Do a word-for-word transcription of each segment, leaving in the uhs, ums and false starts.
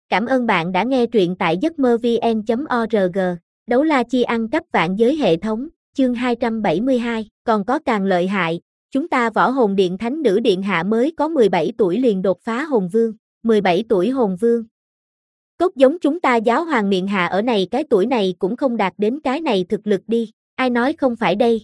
Cảm ơn bạn đã nghe truyện tại giấc mơ vn chấm org. Đấu la chi ăn cắp vạn giới hệ thống, chương hai trăm bảy mươi hai, còn có càng lợi hại. Chúng ta Võ Hồn Điện Thánh Nữ Điện Hạ mới có mười bảy tuổi liền đột phá Hồn Vương, mười bảy tuổi Hồn Vương. Cốt giống chúng ta Giáo Hoàng Miện Hạ ở này cái tuổi này cũng không đạt đến cái này thực lực đi, ai nói không phải đây.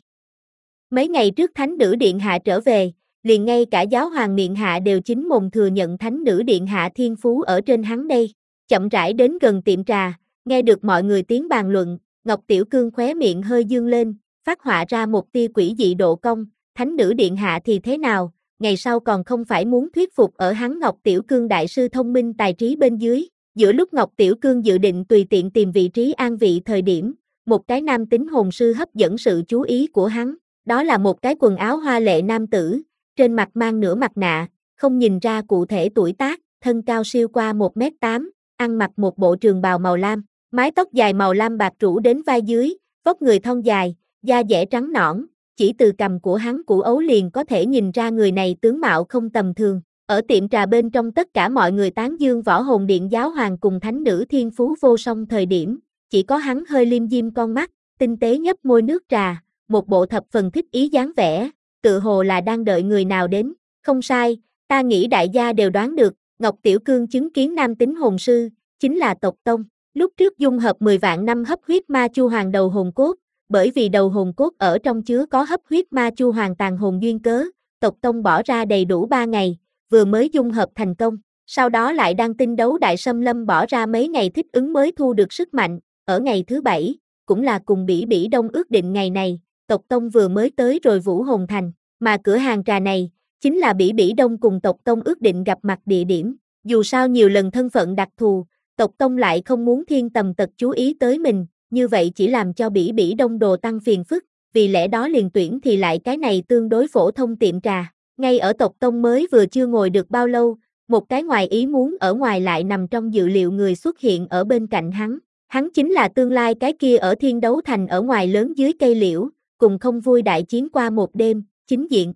Mấy ngày trước Thánh Nữ Điện Hạ trở về, liền ngay cả Giáo Hoàng Miện Hạ đều chính mồm thừa nhận Thánh Nữ Điện Hạ thiên phú ở trên hắn đây. Chậm rãi đến gần tiệm trà, nghe được mọi người tiếng bàn luận, Ngọc Tiểu Cương khóe miệng hơi dương lên, phát họa ra một tia quỷ dị độ cong, Thánh Nữ Điện Hạ thì thế nào, ngày sau còn không phải muốn thuyết phục ở hắn Ngọc Tiểu Cương đại sư thông minh tài trí bên dưới. Giữa lúc Ngọc Tiểu Cương dự định tùy tiện tìm vị trí an vị thời điểm, một cái nam tính hồn sư hấp dẫn sự chú ý của hắn, đó là một cái quần áo hoa lệ nam tử, trên mặt mang nửa mặt nạ, không nhìn ra cụ thể tuổi tác, thân cao siêu qua một mét tám, ăn mặc một bộ trường bào màu lam, mái tóc dài màu lam bạc rủ đến vai dưới, vóc người thon dài, da dẻ trắng nõn, chỉ từ cằm của hắn củ ấu liền có thể nhìn ra người này tướng mạo không tầm thường. Ở tiệm trà bên trong tất cả mọi người tán dương Võ Hồn Điện Giáo Hoàng cùng Thánh Nữ thiên phú vô song thời điểm, chỉ có hắn hơi liêm diêm con mắt, tinh tế nhấp môi nước trà, một bộ thập phần thích ý dáng vẻ, tự hồ là đang đợi người nào đến. Không sai, ta nghĩ đại gia đều đoán được, Ngọc Tiểu Cương chứng kiến nam tính hồn sư, chính là tộc Tông. Lúc trước dung hợp mười vạn năm hấp huyết ma chu hoàng đầu hồn cốt, bởi vì đầu hồn cốt ở trong chứa có hấp huyết ma chu hoàng tàn hồn duyên cớ, tộc Tông bỏ ra đầy đủ ba ngày, vừa mới dung hợp thành công, sau đó lại đang tinh đấu đại xâm lâm bỏ ra mấy ngày thích ứng mới thu được sức mạnh, ở ngày thứ bảy, cũng là cùng Bỉ Bỉ Đông ước định ngày này, tộc Tông vừa mới tới rồi Vũ Hồn Thành, mà cửa hàng trà này, chính là Bỉ Bỉ Đông cùng tộc Tông ước định gặp mặt địa điểm, dù sao nhiều lần thân phận đặc thù, tộc Tông lại không muốn thiên tầm tật chú ý tới mình, như vậy chỉ làm cho Bỉ Bỉ Đông đồ tăng phiền phức, vì lẽ đó liền tuyển thì lại cái này tương đối phổ thông tiệm trà. Ngay ở tộc Tông mới vừa chưa ngồi được bao lâu, một cái ngoài ý muốn ở ngoài lại nằm trong dự liệu người xuất hiện ở bên cạnh hắn. Hắn chính là tương lai cái kia ở Thiên Đấu Thành ở ngoài lớn dưới cây liễu, cùng không vui đại chiến qua một đêm, chính diện.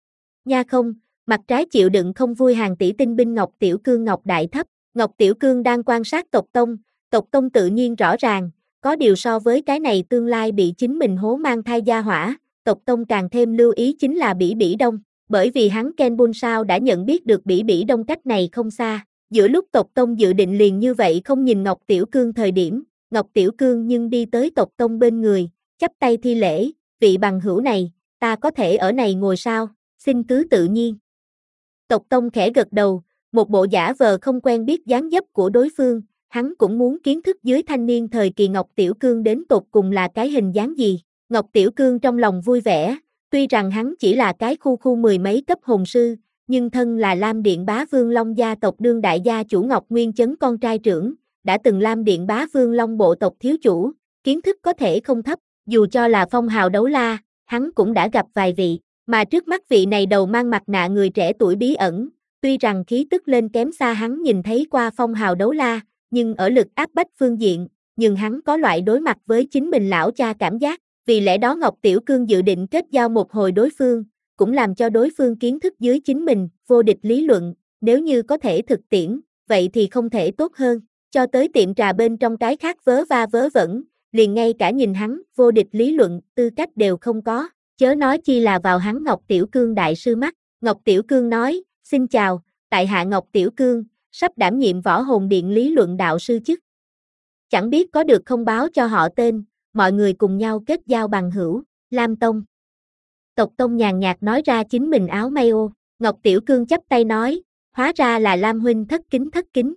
Nha không, mặt trái chịu đựng không vui hàng tỷ tinh binh Ngọc Tiểu Cương Ngọc Đại Thấp. Ngọc Tiểu Cương đang quan sát tộc Tông, tộc Tông tự nhiên rõ ràng, có điều so với cái này tương lai bị chính mình hố mang thai gia hỏa, tộc Tông càng thêm lưu ý chính là Bỉ Bỉ Đông. Bởi vì hắn Ken Bun sao đã nhận biết được Bỉ Bỉ Đông cách này không xa, giữa lúc tộc Tông dự định liền như vậy không nhìn Ngọc Tiểu Cương thời điểm, Ngọc Tiểu Cương nhưng đi tới tộc Tông bên người, chắp tay thi lễ, vị bằng hữu này, ta có thể ở này ngồi sao, xin cứ tự nhiên. Tộc Tông khẽ gật đầu, một bộ giả vờ không quen biết dáng dấp của đối phương, hắn cũng muốn kiến thức dưới thanh niên thời kỳ Ngọc Tiểu Cương đến tột cùng là cái hình dáng gì. Ngọc Tiểu Cương trong lòng vui vẻ. Tuy rằng hắn chỉ là cái khu khu mười mấy cấp hồn sư, nhưng thân là Lam Điện Bá Vương Long gia tộc đương đại gia chủ Ngọc Nguyên Chấn con trai trưởng, đã từng Lam Điện Bá Vương Long bộ tộc thiếu chủ, kiến thức có thể không thấp, dù cho là phong hào đấu la, hắn cũng đã gặp vài vị, mà trước mắt vị này đầu mang mặt nạ người trẻ tuổi bí ẩn, tuy rằng khí tức lên kém xa hắn nhìn thấy qua phong hào đấu la, nhưng ở lực áp bách phương diện, nhưng hắn có loại đối mặt với chính mình lão cha cảm giác. Vì lẽ đó Ngọc Tiểu Cương dự định kết giao một hồi đối phương, cũng làm cho đối phương kiến thức dưới chính mình, vô địch lý luận, nếu như có thể thực tiễn, vậy thì không thể tốt hơn, cho tới tiệm trà bên trong cái khác vớ va vớ vẩn, liền ngay cả nhìn hắn, vô địch lý luận, tư cách đều không có, chớ nói chi là vào hắn Ngọc Tiểu Cương đại sư mắt. Ngọc Tiểu Cương nói, xin chào, tại hạ Ngọc Tiểu Cương, sắp đảm nhiệm Võ Hồn Điện lý luận đạo sư chức. Chẳng biết có được không báo cho họ tên, mọi người cùng nhau kết giao bằng hữu, Lam Tông. Tộc Tông nhàn nhạt nói ra chính mình áo may ô, Ngọc Tiểu Cương chắp tay nói, hóa ra là Lam huynh thất kính thất kính.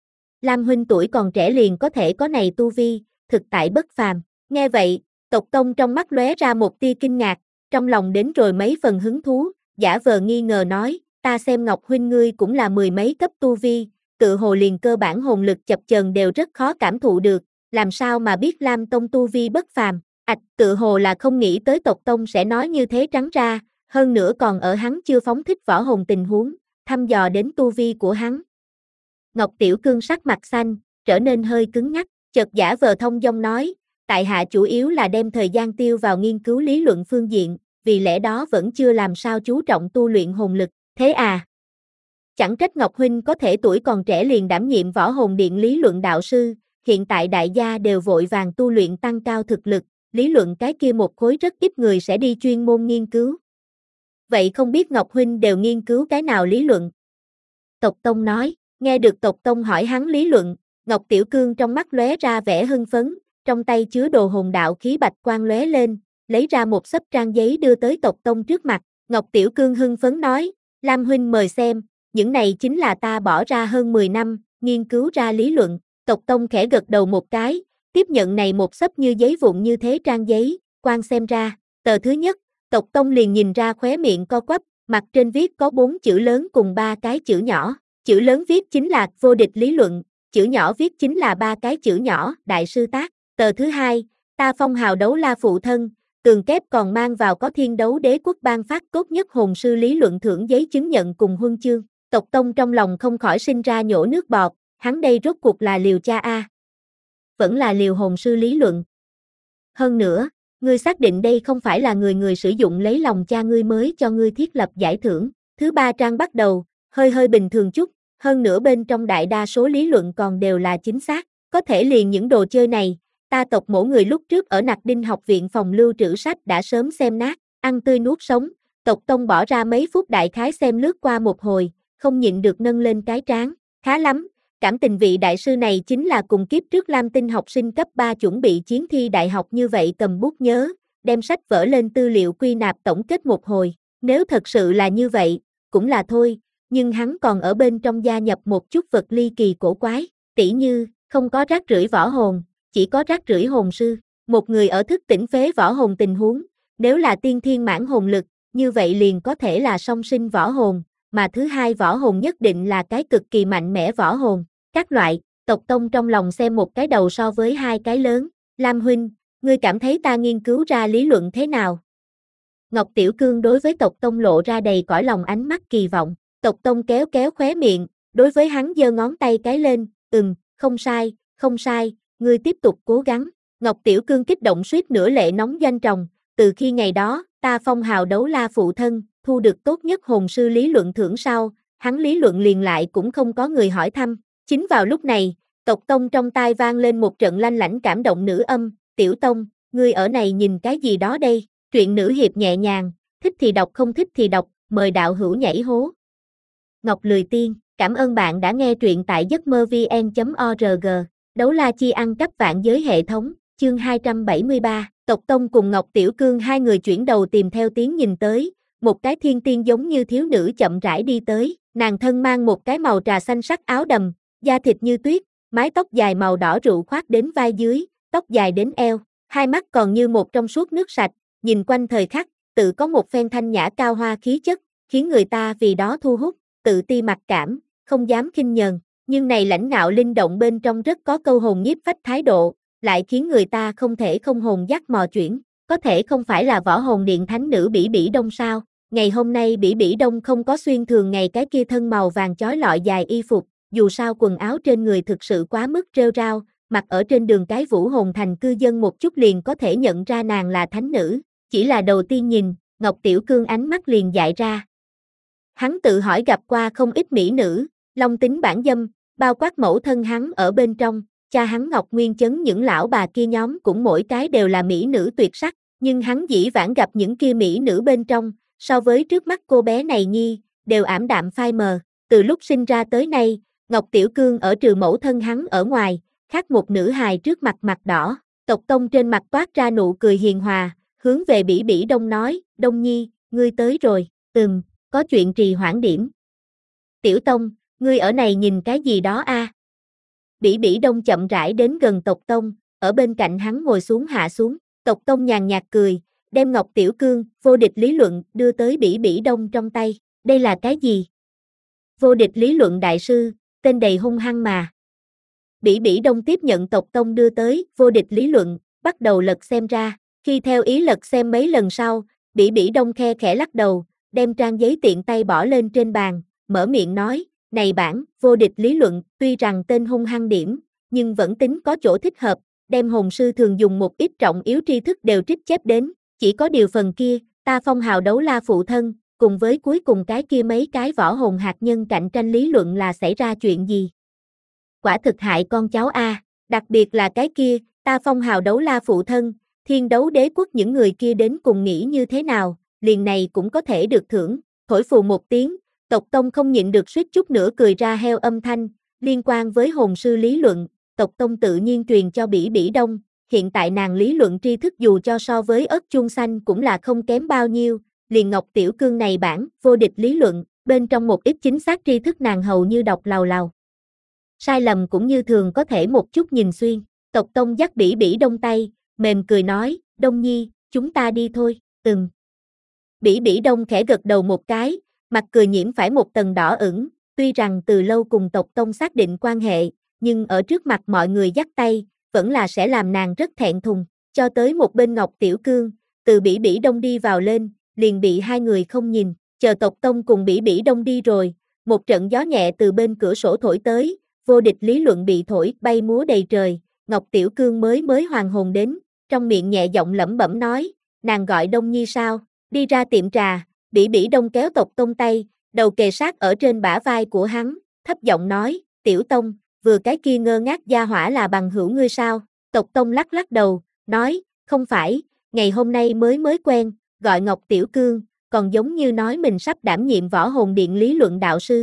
Lam huynh tuổi còn trẻ liền có thể có này tu vi, thực tại bất phàm. Nghe vậy, tộc Tông trong mắt lóe ra một tia kinh ngạc, trong lòng đến rồi mấy phần hứng thú, giả vờ nghi ngờ nói, ta xem Ngọc huynh ngươi cũng là mười mấy cấp tu vi, tự hồ liền cơ bản hồn lực chập chờn đều rất khó cảm thụ được. Làm sao mà biết Lam Tông tu vi bất phàm, ạch tự hồ là không nghĩ tới tộc Tông sẽ nói như thế trắng ra, hơn nữa còn ở hắn chưa phóng thích võ hồn tình huống, thăm dò đến tu vi của hắn. Ngọc Tiểu Cương sắc mặt xanh, trở nên hơi cứng nhắc, chợt giả vờ thông dong nói, tại hạ chủ yếu là đem thời gian tiêu vào nghiên cứu lý luận phương diện, vì lẽ đó vẫn chưa làm sao chú trọng tu luyện hồn lực, thế à? Chẳng trách Ngọc Huynh có thể tuổi còn trẻ liền đảm nhiệm võ hồn điện lý luận đạo sư, hiện tại đại gia đều vội vàng tu luyện tăng cao thực lực, lý luận cái kia một khối rất ít người sẽ đi chuyên môn nghiên cứu. Vậy không biết Ngọc Huynh đều nghiên cứu cái nào lý luận? Tộc Tông nói, nghe được Tộc Tông hỏi hắn lý luận, Ngọc Tiểu Cương trong mắt lóe ra vẻ hưng phấn, trong tay chứa đồ hồn đạo khí bạch quang lóe lên, lấy ra một xấp trang giấy đưa tới Tộc Tông trước mặt, Ngọc Tiểu Cương hưng phấn nói, Lam Huynh mời xem, những này chính là ta bỏ ra hơn mười năm, nghiên cứu ra lý luận, Tộc Tông khẽ gật đầu một cái, tiếp nhận này một xấp như giấy vụn như thế trang giấy, quan xem ra, tờ thứ nhất, Tộc Tông liền nhìn ra khóe miệng co quắp, mặt trên viết có bốn chữ lớn cùng ba cái chữ nhỏ, chữ lớn viết chính là vô địch lý luận, chữ nhỏ viết chính là ba cái chữ nhỏ, đại sư tác, tờ thứ hai, ta phong hào đấu la phụ thân, tường kép còn mang vào có thiên đấu đế quốc ban phát tốt nhất hồn sư lý luận thưởng giấy chứng nhận cùng huân chương, Tộc Tông trong lòng không khỏi sinh ra nhổ nước bọt, hắn đây rốt cuộc là liều cha a, vẫn là liều hồn sư lý luận. Hơn nữa, ngươi xác định đây không phải là người người sử dụng lấy lòng cha ngươi mới cho ngươi thiết lập giải thưởng. Thứ ba trang bắt đầu, hơi hơi bình thường chút, hơn nữa bên trong đại đa số lý luận còn đều là chính xác, có thể liền những đồ chơi này, ta Tộc Mỗ người lúc trước ở Nặc Đinh học viện phòng lưu trữ sách đã sớm xem nát, ăn tươi nuốt sống, Tộc Tông bỏ ra mấy phút đại khái xem lướt qua một hồi, không nhịn được nâng lên cái trán, khá lắm. Cảm tình vị đại sư này chính là cùng kiếp trước Lam Tinh học sinh cấp ba chuẩn bị chiến thi đại học như vậy cầm bút nhớ, đem sách vở lên tư liệu quy nạp tổng kết một hồi, nếu thật sự là như vậy, cũng là thôi, nhưng hắn còn ở bên trong gia nhập một chút vật ly kỳ cổ quái, tỉ như, không có rác rưởi võ hồn, chỉ có rác rưởi hồn sư, một người ở thức tỉnh phế võ hồn tình huống, nếu là tiên thiên mãn hồn lực, như vậy liền có thể là song sinh võ hồn, mà thứ hai võ hồn nhất định là cái cực kỳ mạnh mẽ võ hồn. Các loại, Tộc Tông trong lòng xem một cái đầu so với hai cái lớn, Lam Huynh, ngươi cảm thấy ta nghiên cứu ra lý luận thế nào? Ngọc Tiểu Cương đối với Tộc Tông lộ ra đầy cõi lòng ánh mắt kỳ vọng, Tộc Tông kéo kéo khóe miệng, đối với hắn giơ ngón tay cái lên, ừm, không sai, không sai, ngươi tiếp tục cố gắng, Ngọc Tiểu Cương kích động suýt nửa lệ nóng doanh tròng, từ khi ngày đó, ta phong hào đấu la phụ thân, thu được tốt nhất hồn sư lý luận thưởng sau, hắn lý luận liền lại cũng không có người hỏi thăm. Chính vào lúc này, Tộc Tông trong tai vang lên một trận lanh lảnh cảm động nữ âm, Tiểu Tông, ngươi ở này nhìn cái gì đó đây, truyện nữ hiệp nhẹ nhàng, thích thì đọc không thích thì đọc, mời đạo hữu nhảy hố. Ngọc Lười Tiên, cảm ơn bạn đã nghe truyện tại giấc mơ vn chấm org, đấu la chi ăn cắp vạn giới hệ thống, chương hai trăm bảy mươi ba, Tộc Tông cùng Ngọc Tiểu Cương hai người chuyển đầu tìm theo tiếng nhìn tới, một cái thiên tiên giống như thiếu nữ chậm rãi đi tới, nàng thân mang một cái màu trà xanh sắc áo đầm, da thịt như tuyết, mái tóc dài màu đỏ rượu khoác đến vai dưới, tóc dài đến eo, hai mắt còn như một trong suốt nước sạch, nhìn quanh thời khắc, tự có một phen thanh nhã cao hoa khí chất, khiến người ta vì đó thu hút, tự ti mặc cảm, không dám khinh nhờn, nhưng này lãnh ngạo linh động bên trong rất có câu hồn nhiếp phách thái độ, lại khiến người ta không thể không hồn dắt mò chuyển, có thể không phải là võ hồn điện thánh nữ Bỉ Bỉ Đông sao? Ngày hôm nay Bỉ Bỉ Đông không có xuyên thường ngày cái kia thân màu vàng chói lọi dài y phục, dù sao quần áo trên người thực sự quá mức rêu rao, mặc ở trên đường cái Vũ Hồn Thành cư dân một chút liền có thể nhận ra nàng là thánh nữ, chỉ là đầu tiên nhìn, Ngọc Tiểu Cương ánh mắt liền dại ra. Hắn tự hỏi gặp qua không ít mỹ nữ, long tính bản dâm, bao quát mẫu thân hắn ở bên trong, cha hắn Ngọc Nguyên Chấn những lão bà kia nhóm cũng mỗi cái đều là mỹ nữ tuyệt sắc, nhưng hắn dĩ vãng gặp những kia mỹ nữ bên trong, so với trước mắt cô bé này nhi, đều ảm đạm phai mờ, từ lúc sinh ra tới nay, Ngọc Tiểu Cương ở trừ mẫu thân hắn ở ngoài, khác một nữ hài trước mặt mặt đỏ, Tộc Tông trên mặt toát ra nụ cười hiền hòa, hướng về Bỉ Bỉ Đông nói, Đông Nhi, ngươi tới rồi, ừm, có chuyện trì hoãn điểm. Tiểu Tông, ngươi ở này nhìn cái gì đó a? À? Bỉ Bỉ Đông chậm rãi đến gần Tộc Tông, ở bên cạnh hắn ngồi xuống hạ xuống, Tộc Tông nhàn nhạt cười, đem Ngọc Tiểu Cương, vô địch lý luận, đưa tới Bỉ Bỉ Đông trong tay, đây là cái gì? Vô địch lý luận đại sư, tên đầy hung hăng mà. Bỉ Bỉ Đông tiếp nhận Tộc Tông đưa tới, vô địch lý luận, bắt đầu lật xem ra, khi theo ý lật xem mấy lần sau, Bỉ Bỉ Đông khe khẽ lắc đầu, đem trang giấy tiện tay bỏ lên trên bàn, mở miệng nói, này bản, vô địch lý luận, tuy rằng tên hung hăng điểm, nhưng vẫn tính có chỗ thích hợp, đem hồn sư thường dùng một ít trọng yếu tri thức đều trích chép đến, chỉ có điều phần kia, ta phong hào đấu la phụ thân, cùng với cuối cùng cái kia mấy cái võ hồn hạt nhân cạnh tranh lý luận là xảy ra chuyện gì. Quả thực hại con cháu a, đặc biệt là cái kia, ta phong hào đấu la phụ thân, thiên đấu đế quốc những người kia đến cùng nghĩ như thế nào, liền này cũng có thể được thưởng, thổi phù một tiếng, tộc tông không nhịn được suýt chút nữa cười ra heo âm thanh, liên quan với hồn sư lý luận, tộc tông tự nhiên truyền cho Bỉ Bỉ Đông, hiện tại nàng lý luận tri thức dù cho so với ớt chuông xanh cũng là không kém bao nhiêu, liền Ngọc Tiểu Cương này bản, vô địch lý luận, bên trong một ít chính xác tri thức nàng hầu như đọc lào lào. Sai lầm cũng như thường có thể một chút nhìn xuyên, tộc tông dắt Bỉ Bỉ Đông tay, mềm cười nói, Đông Nhi, chúng ta đi thôi, ừm. Bỉ Bỉ Đông khẽ gật đầu một cái, mặt cười nhiễm phải một tầng đỏ ửng, tuy rằng từ lâu cùng tộc tông xác định quan hệ, nhưng ở trước mặt mọi người dắt tay, vẫn là sẽ làm nàng rất thẹn thùng, cho tới một bên Ngọc Tiểu Cương, từ Bỉ Bỉ Đông đi vào lên, liền bị hai người không nhìn, chờ tộc tông cùng Bỉ Bỉ Đông đi rồi, một trận gió nhẹ từ bên cửa sổ thổi tới, vô địch lý luận bị thổi bay múa đầy trời, Ngọc Tiểu Cương mới mới hoàn hồn đến, trong miệng nhẹ giọng lẩm bẩm nói, nàng gọi Đông Nhi sao, đi ra tiệm trà, Bỉ Bỉ Đông kéo tộc tông tay, đầu kề sát ở trên bả vai của hắn, thấp giọng nói, Tiểu Tông, vừa cái kia ngơ ngác gia hỏa là bằng hữu ngươi sao, tộc tông lắc lắc đầu, nói, không phải, ngày hôm nay mới mới quen, gọi Ngọc Tiểu Cương, còn giống như nói mình sắp đảm nhiệm võ hồn điện lý luận đạo sư.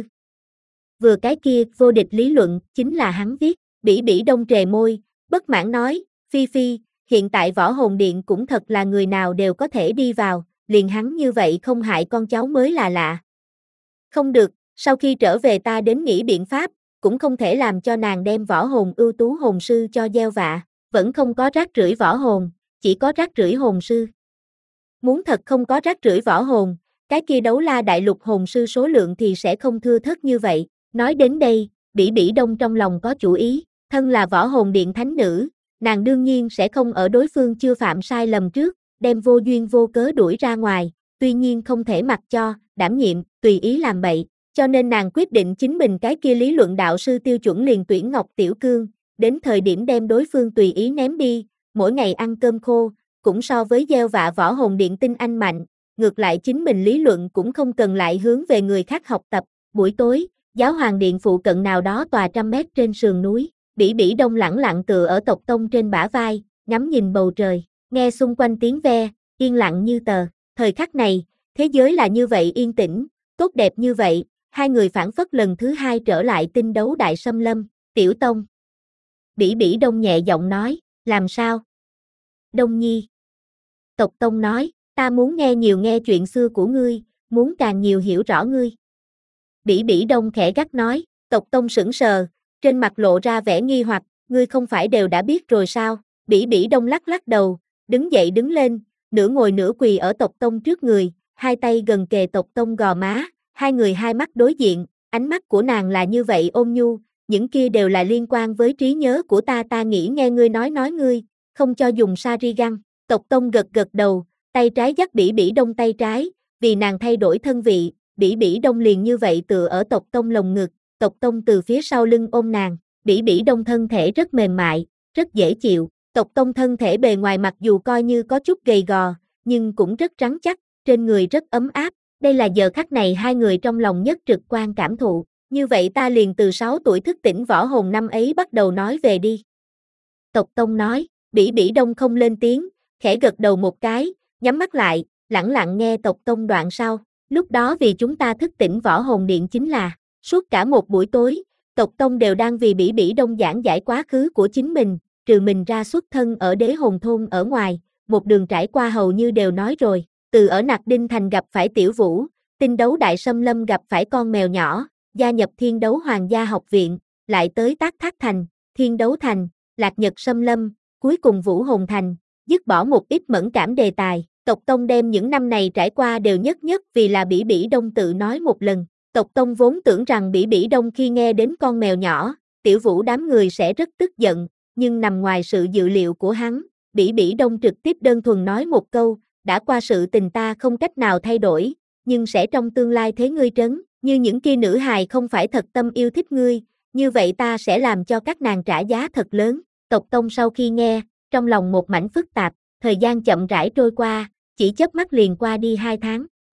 Vừa cái kia, vô địch lý luận, chính là hắn viết, Bỉ Bỉ Đông trề môi, bất mãn nói, Phi Phi, hiện tại võ hồn điện cũng thật là người nào đều có thể đi vào, liền hắn như vậy không hại con cháu mới là lạ. Không được, sau khi trở về ta đến nghĩ biện pháp, cũng không thể làm cho nàng đem võ hồn ưu tú hồn sư cho gieo vạ, vẫn không có rác rưởi võ hồn, chỉ có rác rưởi hồn sư. Muốn thật không có rác rưởi võ hồn, cái kia đấu la đại lục hồn sư số lượng thì sẽ không thưa thớt như vậy. Nói đến đây, Bỉ Bỉ Đông trong lòng có chủ ý, thân là võ hồn điện thánh nữ, nàng đương nhiên sẽ không ở đối phương chưa phạm sai lầm trước, đem vô duyên vô cớ đuổi ra ngoài, tuy nhiên không thể mặc cho, đảm nhiệm, tùy ý làm bậy, cho nên nàng quyết định chính mình cái kia lý luận đạo sư tiêu chuẩn liền tuyển Ngọc Tiểu Cương, đến thời điểm đem đối phương tùy ý ném đi, mỗi ngày ăn cơm khô, cũng so với gieo vạ võ hồn điện tinh anh mạnh, ngược lại chính mình lý luận cũng không cần lại hướng về người khác học tập, buổi tối, giáo hoàng điện phụ cận nào đó tòa trăm mét trên sườn núi, Bỉ Bỉ Đông lẳng lặng tựa ở tộc tông trên bả vai, ngắm nhìn bầu trời, nghe xung quanh tiếng ve, yên lặng như tờ, thời khắc này, thế giới là như vậy yên tĩnh, tốt đẹp như vậy, hai người phản phất lần thứ hai trở lại tinh đấu đại xâm lâm, Tiểu Tông. Bỉ Bỉ Đông nhẹ giọng nói, làm sao? Đông Nhi. Tộc Tông nói, ta muốn nghe nhiều nghe chuyện xưa của ngươi, muốn càng nhiều hiểu rõ ngươi. Bỉ Bỉ Đông khẽ gắt nói, tộc Tông sững sờ, trên mặt lộ ra vẻ nghi hoặc, ngươi không phải đều đã biết rồi sao? Bỉ Bỉ Đông lắc lắc đầu, đứng dậy đứng lên, nửa ngồi nửa quỳ ở tộc Tông trước người, hai tay gần kề tộc Tông gò má, hai người hai mắt đối diện, ánh mắt của nàng là như vậy ôn nhu, những kia đều là liên quan với trí nhớ của ta ta nghĩ nghe ngươi nói nói ngươi, không cho dùng Sharingan. Tộc Tông gật gật đầu, tay trái dắt Bỉ Bỉ Đông tay trái, vì nàng thay đổi thân vị, Bỉ Bỉ Đông liền như vậy tựa ở tộc Tông lồng ngực, tộc Tông từ phía sau lưng ôm nàng, Bỉ Bỉ Đông thân thể rất mềm mại, rất dễ chịu, tộc Tông thân thể bề ngoài mặc dù coi như có chút gầy gò, nhưng cũng rất rắn chắc, trên người rất ấm áp, đây là giờ khắc này hai người trong lòng nhất trực quan cảm thụ, như vậy ta liền từ sáu tuổi thức tỉnh võ hồn năm ấy bắt đầu nói về đi. Tộc Tông nói, Bỉ Bỉ Đông không lên tiếng, khẽ gật đầu một cái, nhắm mắt lại, lẳng lặng nghe tộc Tông đoạn sau, lúc đó vì chúng ta thức tỉnh võ hồn điện chính là, suốt cả một buổi tối, tộc Tông đều đang vì Bỉ Bỉ Đông giảng giải quá khứ của chính mình, trừ mình ra xuất thân ở đế hồn thôn ở ngoài, một đường trải qua hầu như đều nói rồi, từ ở Nặc Đinh Thành gặp phải Tiểu Vũ, tinh đấu đại xâm lâm gặp phải con mèo nhỏ, gia nhập thiên đấu hoàng gia học viện, lại tới Tác Thác Thành, thiên đấu thành, Lạc Nhật xâm lâm, cuối cùng Vũ Hồn Thành, dứt bỏ một ít mẫn cảm đề tài, tộc Tông đem những năm này trải qua đều nhất nhất vì là Bỉ Bỉ Đông tự nói một lần, tộc Tông vốn tưởng rằng Bỉ Bỉ Đông khi nghe đến con mèo nhỏ, Tiểu Vũ đám người sẽ rất tức giận, nhưng nằm ngoài sự dự liệu của hắn, Bỉ Bỉ Đông trực tiếp đơn thuần nói một câu, đã qua sự tình ta không cách nào thay đổi, nhưng sẽ trong tương lai thế ngươi trấn, như những kia nữ hài không phải thật tâm yêu thích ngươi, như vậy ta sẽ làm cho các nàng trả giá thật lớn. Tộc Tông sau khi nghe, trong lòng một mảnh phức tạp, thời gian chậm rãi trôi qua, chỉ chớp mắt liền qua đi hai tháng,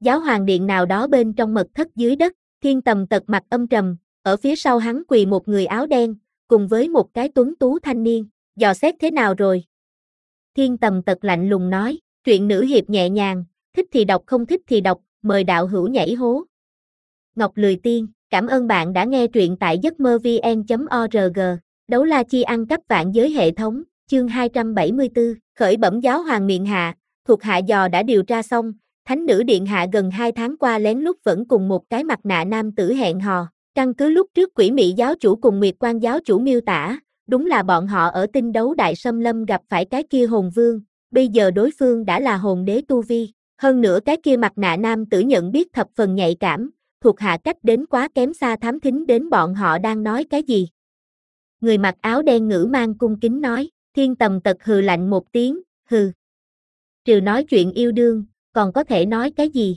Giáo hoàng điện nào đó bên trong mật thất dưới đất, Thiên Tầm Tật mặt âm trầm, ở phía sau hắn quỳ một người áo đen, cùng với một cái tuấn tú thanh niên, dò xét thế nào rồi? Thiên Tầm Tật lạnh lùng nói, truyện nữ hiệp nhẹ nhàng, thích thì đọc không thích thì đọc, mời đạo hữu nhảy hố. Ngọc Lười Tiên, cảm ơn bạn đã nghe truyện tại giấc mơ vê en chấm org, đấu la chi ăn cắp vạn giới hệ thống, chương hai trăm bảy mươi tư, khởi bẩm giáo hoàng miện hạ, thuộc hạ dò đã điều tra xong, thánh nữ điện hạ gần hai tháng qua lén lút vẫn cùng một cái mặt nạ nam tử hẹn hò, căn cứ lúc trước Quỷ Mị giáo chủ cùng Nguyệt Quan giáo chủ miêu tả, đúng là bọn họ ở tinh đấu đại xâm lâm gặp phải cái kia hồn vương, bây giờ đối phương đã là hồn đế tu vi, hơn nữa cái kia mặt nạ nam tử nhận biết thập phần nhạy cảm, thuộc hạ cách đến quá kém xa thám thính đến bọn họ đang nói cái gì. Người mặc áo đen ngữ mang cung kính nói, Thiên Tầm Tật hừ lạnh một tiếng, hừ. Trừ nói chuyện yêu đương, còn có thể nói cái gì?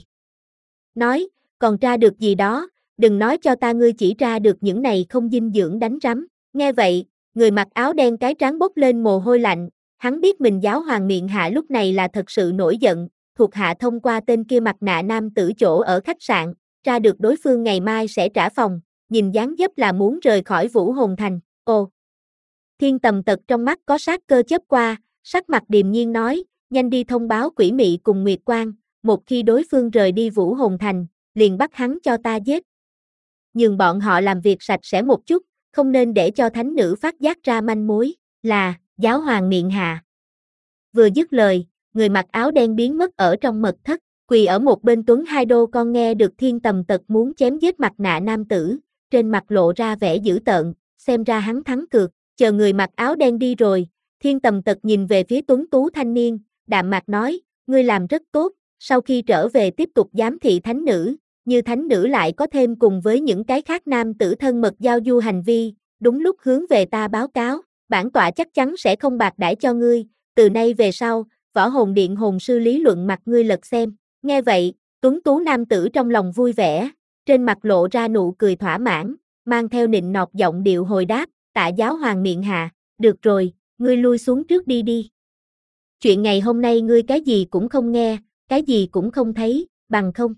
Nói, còn tra được gì đó, đừng nói cho ta ngươi chỉ tra được những này không dinh dưỡng đánh rắm. Nghe vậy, người mặc áo đen cái trán bốc lên mồ hôi lạnh, hắn biết mình giáo hoàng miện hạ lúc này là thật sự nổi giận, thuộc hạ thông qua tên kia mặt nạ nam tử chỗ ở khách sạn, tra được đối phương ngày mai sẽ trả phòng, nhìn dáng dấp là muốn rời khỏi Vũ Hồn Thành. Ồ! Thiên Tầm Tật trong mắt có sát cơ chớp qua, sắc mặt điềm nhiên nói, nhanh đi thông báo Quỷ Mị cùng Nguyệt Quan, một khi đối phương rời đi Vũ Hồn Thành, liền bắt hắn cho ta giết. Nhường bọn họ làm việc sạch sẽ một chút, không nên để cho thánh nữ phát giác ra manh mối, là, giáo hoàng miện hạ. Vừa dứt lời, người mặc áo đen biến mất ở trong mật thất, quỳ ở một bên Tuấn Hai Đô con nghe được Thiên Tầm Tật muốn chém giết mặt nạ nam tử, trên mặt lộ ra vẻ dữ tợn, xem ra hắn thắng cược, chờ người mặc áo đen đi rồi, Thiên Tầm Tật nhìn về phía Tuấn Tú thanh niên, đạm mạc nói, ngươi làm rất tốt, sau khi trở về tiếp tục giám thị thánh nữ, như thánh nữ lại có thêm cùng với những cái khác nam tử thân mật giao du hành vi, đúng lúc hướng về ta báo cáo, bản tọa chắc chắn sẽ không bạc đãi cho ngươi, từ nay về sau, võ hồn điện hồn sư lý luận mặt ngươi lật xem. Nghe vậy, Tuấn Tú nam tử trong lòng vui vẻ, trên mặt lộ ra nụ cười thỏa mãn, mang theo nịnh nọt giọng điệu hồi đáp, tạ giáo hoàng miện hạ, được rồi, ngươi lui xuống trước đi đi. Chuyện ngày hôm nay ngươi cái gì cũng không nghe, cái gì cũng không thấy, bằng không.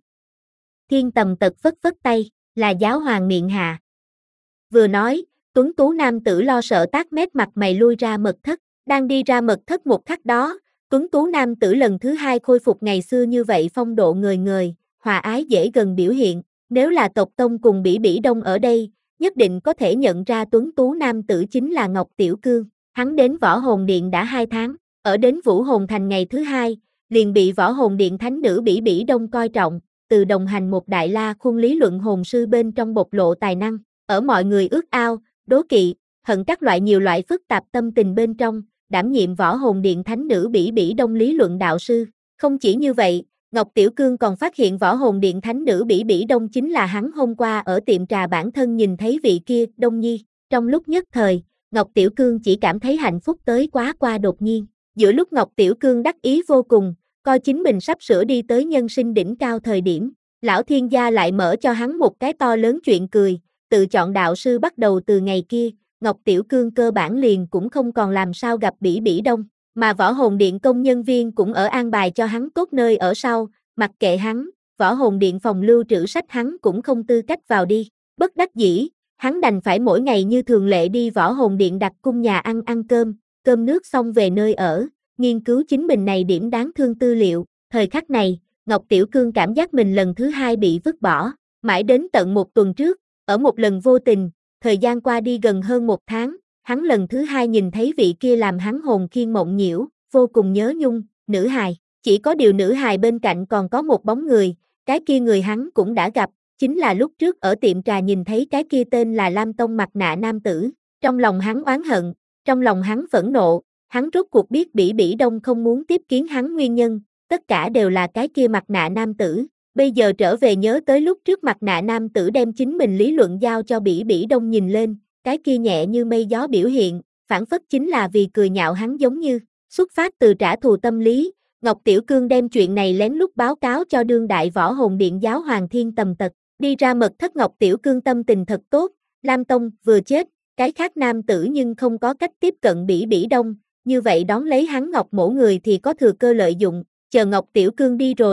Thiên Tầm Tật phất phất tay, là giáo hoàng miện hạ. Vừa nói, Tuấn Tú nam tử lo sợ tát mét mặt mày lui ra mật thất, đang đi ra mật thất một khắc đó, Tuấn Tú nam tử lần thứ hai khôi phục ngày xưa như vậy phong độ ngời ngời, hòa ái dễ gần biểu hiện, nếu là tộc tông cùng Bỉ Bỉ Đông ở đây, nhất định có thể nhận ra Tuấn Tú nam tử chính là Ngọc Tiểu Cương, hắn đến Võ Hồn Điện đã hai tháng, ở đến Vũ Hồn Thành ngày thứ hai, liền bị Võ Hồn Điện thánh nữ Bỉ Bỉ Đông coi trọng, từ đồng hành một đại la khuôn lý luận hồn sư bên trong bộc lộ tài năng, ở mọi người ước ao, đố kỵ, hận các loại nhiều loại phức tạp tâm tình bên trong, đảm nhiệm Võ Hồn Điện thánh nữ Bỉ Bỉ Đông lý luận đạo sư. Không chỉ như vậy, Ngọc Tiểu Cương còn phát hiện Võ Hồn Điện thánh nữ Bỉ Bỉ Đông chính là hắn hôm qua ở tiệm trà bản thân nhìn thấy vị kia, Đông Nhi. Trong lúc nhất thời, Ngọc Tiểu Cương chỉ cảm thấy hạnh phúc tới quá qua đột nhiên. Giữa lúc Ngọc Tiểu Cương đắc ý vô cùng, coi chính mình sắp sửa đi tới nhân sinh đỉnh cao thời điểm, lão thiên gia lại mở cho hắn một cái to lớn chuyện cười, tự chọn đạo sư bắt đầu từ ngày kia, Ngọc Tiểu Cương cơ bản liền cũng không còn làm sao gặp Bỉ Bỉ Đông, mà Võ Hồn Điện công nhân viên cũng ở an bài cho hắn tốt nơi ở sau, mặc kệ hắn, Võ Hồn Điện phòng lưu trữ sách hắn cũng không tư cách vào đi, bất đắc dĩ, hắn đành phải mỗi ngày như thường lệ đi Võ Hồn Điện đặt cung nhà ăn ăn cơm, cơm nước xong về nơi ở, nghiên cứu chính mình này điểm đáng thương tư liệu, thời khắc này, Ngọc Tiểu Cương cảm giác mình lần thứ hai bị vứt bỏ, mãi đến tận một tuần trước, ở một lần vô tình, thời gian qua đi gần hơn một tháng, hắn lần thứ hai nhìn thấy vị kia làm hắn hồn khiên mộng nhiễu, vô cùng nhớ nhung, nữ hài, chỉ có điều nữ hài bên cạnh còn có một bóng người, cái kia người hắn cũng đã gặp, chính là lúc trước ở tiệm trà nhìn thấy cái kia tên là Lam Tông mặt nạ nam tử, trong lòng hắn oán hận, trong lòng hắn phẫn nộ, hắn rốt cuộc biết Bỉ Bỉ Đông không muốn tiếp kiến hắn nguyên nhân, tất cả đều là cái kia mặt nạ nam tử. Bây giờ trở về nhớ tới lúc trước mặt nạ nam tử đem chính mình lý luận giao cho Bỉ Bỉ Đông nhìn lên, cái kia nhẹ như mây gió biểu hiện, phản phất chính là vì cười nhạo hắn giống như, xuất phát từ trả thù tâm lý, Ngọc Tiểu Cương đem chuyện này lén lút báo cáo cho đương đại Võ Hồn Điện giáo hoàng Thiên Tầm Tật, đi ra mật thất Ngọc Tiểu Cương tâm tình thật tốt, Lam Tông vừa chết, cái khác nam tử nhưng không có cách tiếp cận Bỉ Bỉ Đông, như vậy đón lấy hắn Ngọc mổ người thì có thừa cơ lợi dụng, chờ Ngọc Tiểu Cương đi rồi,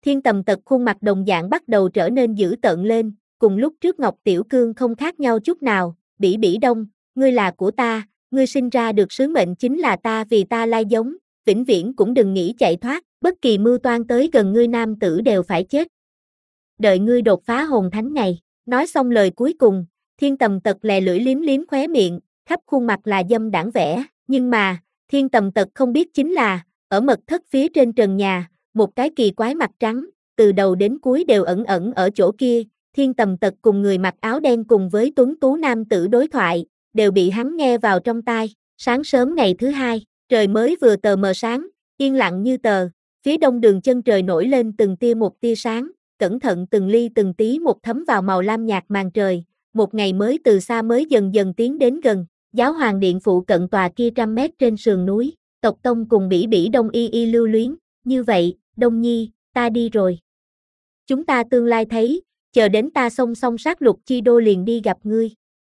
Thiên Tầm Tật khuôn mặt đồng dạng bắt đầu trở nên dữ tợn lên, cùng lúc trước Ngọc Tiểu Cương không khác nhau chút nào, Bỉ Bỉ Đông, ngươi là của ta, ngươi sinh ra được sứ mệnh chính là ta vì ta lai giống, vĩnh viễn cũng đừng nghĩ chạy thoát, bất kỳ mưu toan tới gần ngươi nam tử đều phải chết. Đợi ngươi đột phá hồn thánh ngày, nói xong lời cuối cùng, Thiên Tầm Tật lè lưỡi liếm liếm khóe miệng, khắp khuôn mặt là dâm đãng vẻ, nhưng mà, Thiên Tầm Tật không biết chính là, ở mật thất phía trên trần nhà, một cái kỳ quái mặt trắng, từ đầu đến cuối đều ẩn ẩn ở chỗ kia, Thiên Tầm Tật cùng người mặc áo đen cùng với tuấn tú nam tử đối thoại, đều bị hắn nghe vào trong tai. Sáng sớm ngày thứ hai, trời mới vừa tờ mờ sáng, yên lặng như tờ, phía đông đường chân trời nổi lên từng tia một tia sáng, cẩn thận từng ly từng tí một thấm vào màu lam nhạt màn trời, một ngày mới từ xa mới dần dần tiến đến gần, giáo hoàng điện phụ cận tòa kia trăm mét trên sườn núi, tộc tông cùng Bỉ Bỉ Đông y y lưu luyến, như vậy, Đông Nhi, ta đi rồi. Chúng ta tương lai thấy, chờ đến ta song song sát lục chi đô liền đi gặp ngươi.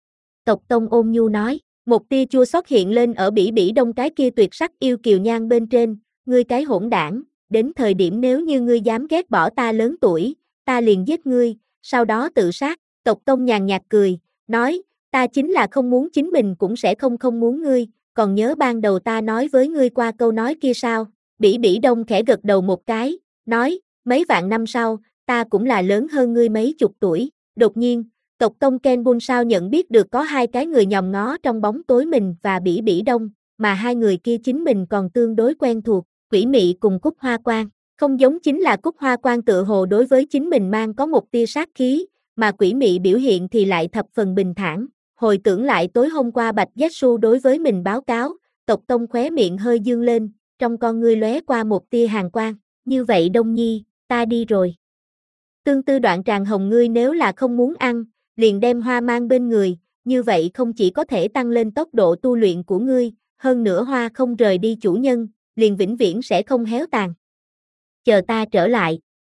Tộc tông ôn nhu nói, một tia chua xót hiện lên ở Bỉ Bỉ Đông cái kia tuyệt sắc yêu kiều nhan bên trên, ngươi cái hỗn đảng, đến thời điểm nếu như ngươi dám ghét bỏ ta lớn tuổi, ta liền giết ngươi, sau đó tự sát. Tộc tông nhàn nhạt cười, nói, ta chính là không muốn chính mình cũng sẽ không không muốn ngươi, còn nhớ ban đầu ta nói với ngươi qua câu nói kia sao? Bỉ Bỉ Đông khẽ gật đầu một cái, nói, mấy vạn năm sau, ta cũng là lớn hơn ngươi mấy chục tuổi. Đột nhiên, tộc tông Ken Bun sao nhận biết được có hai cái người nhòm ngó trong bóng tối mình và Bỉ Bỉ Đông, mà hai người kia chính mình còn tương đối quen thuộc, Quỷ Mị cùng Cúc Hoa Quan. Không giống chính là Cúc Hoa Quan tựa hồ đối với chính mình mang có một tia sát khí, mà Quỷ Mị biểu hiện thì lại thập phần bình thản. Hồi tưởng lại tối hôm qua Bạch Giác Su đối với mình báo cáo, tộc tông khóe miệng hơi dương lên, trong con ngươi lóe qua một tia hàn quang. Như vậy Đông Nhi, ta đi rồi. Tương tư đoạn tràng hồng ngươi nếu là không muốn ăn, liền đem hoa mang bên người, như vậy không chỉ có thể tăng lên tốc độ tu luyện của ngươi, hơn nữa hoa không rời đi chủ nhân, liền vĩnh viễn sẽ không héo tàn. Chờ ta trở lại.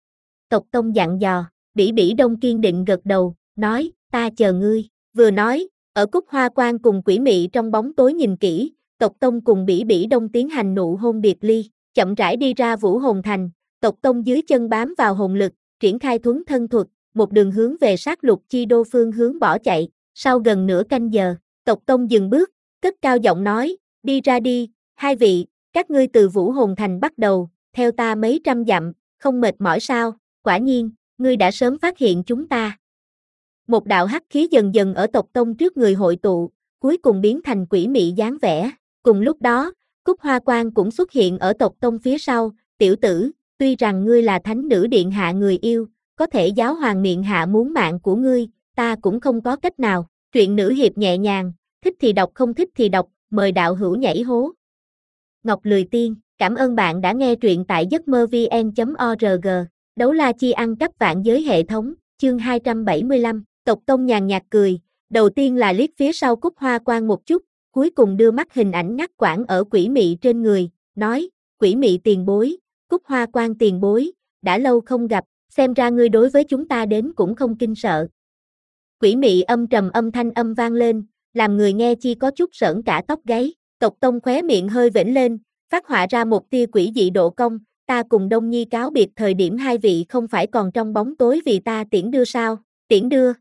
Tộc tông dặn dò, Bỉ Bỉ Đông kiên định gật đầu, nói, ta chờ ngươi. Vừa nói, ở Cúc Hoa Quan cùng Quỷ Mị trong bóng tối nhìn kỹ, tộc tông cùng Bỉ Bỉ Đông tiến hành nụ hôn biệt ly, chậm rãi đi ra Vũ Hồn Thành, tộc tông dưới chân bám vào hồn lực, triển khai thuấn thân thuật, một đường hướng về sát lục chi đô phương hướng bỏ chạy. Sau gần nửa canh giờ, tộc tông dừng bước, cất cao giọng nói, đi ra đi, hai vị, các ngươi từ Vũ Hồn Thành bắt đầu, theo ta mấy trăm dặm, không mệt mỏi sao? Quả nhiên, ngươi đã sớm phát hiện chúng ta. Một đạo hắc khí dần dần ở tộc tông trước người hội tụ, cuối cùng biến thành Quỷ Mị dáng vẻ. Cùng lúc đó, Cúc Hoa Quan cũng xuất hiện ở tộc tông phía sau, tiểu tử, tuy rằng ngươi là thánh nữ điện hạ người yêu, có thể giáo hoàng miệng hạ muốn mạng của ngươi, ta cũng không có cách nào. Truyện nữ hiệp nhẹ nhàng, thích thì đọc không thích thì đọc, mời đạo hữu nhảy hố. Ngọc Lười Tiên, cảm ơn bạn đã nghe truyện tại giấc mơ vn chấm org. Đấu la chi ăn cắp vạn giới hệ thống, chương hai trăm bảy mươi lăm, tộc tông nhàn nhạt cười, đầu tiên là liếc phía sau Cúc Hoa Quan một chút, cuối cùng đưa mắt hình ảnh ngắt quãng ở Quỷ Mị trên người, nói, Quỷ Mị tiền bối, Cúc Hoa Quan tiền bối, đã lâu không gặp, xem ra ngươi đối với chúng ta đến cũng không kinh sợ. Quỷ Mị âm trầm âm thanh âm vang lên, làm người nghe chi có chút sởn cả tóc gáy, tộc tông khóe miệng hơi vểnh lên, phát họa ra một tia quỷ dị độ cong, ta cùng Đông Nhi cáo biệt thời điểm hai vị không phải còn trong bóng tối vì ta tiễn đưa sao, tiễn đưa.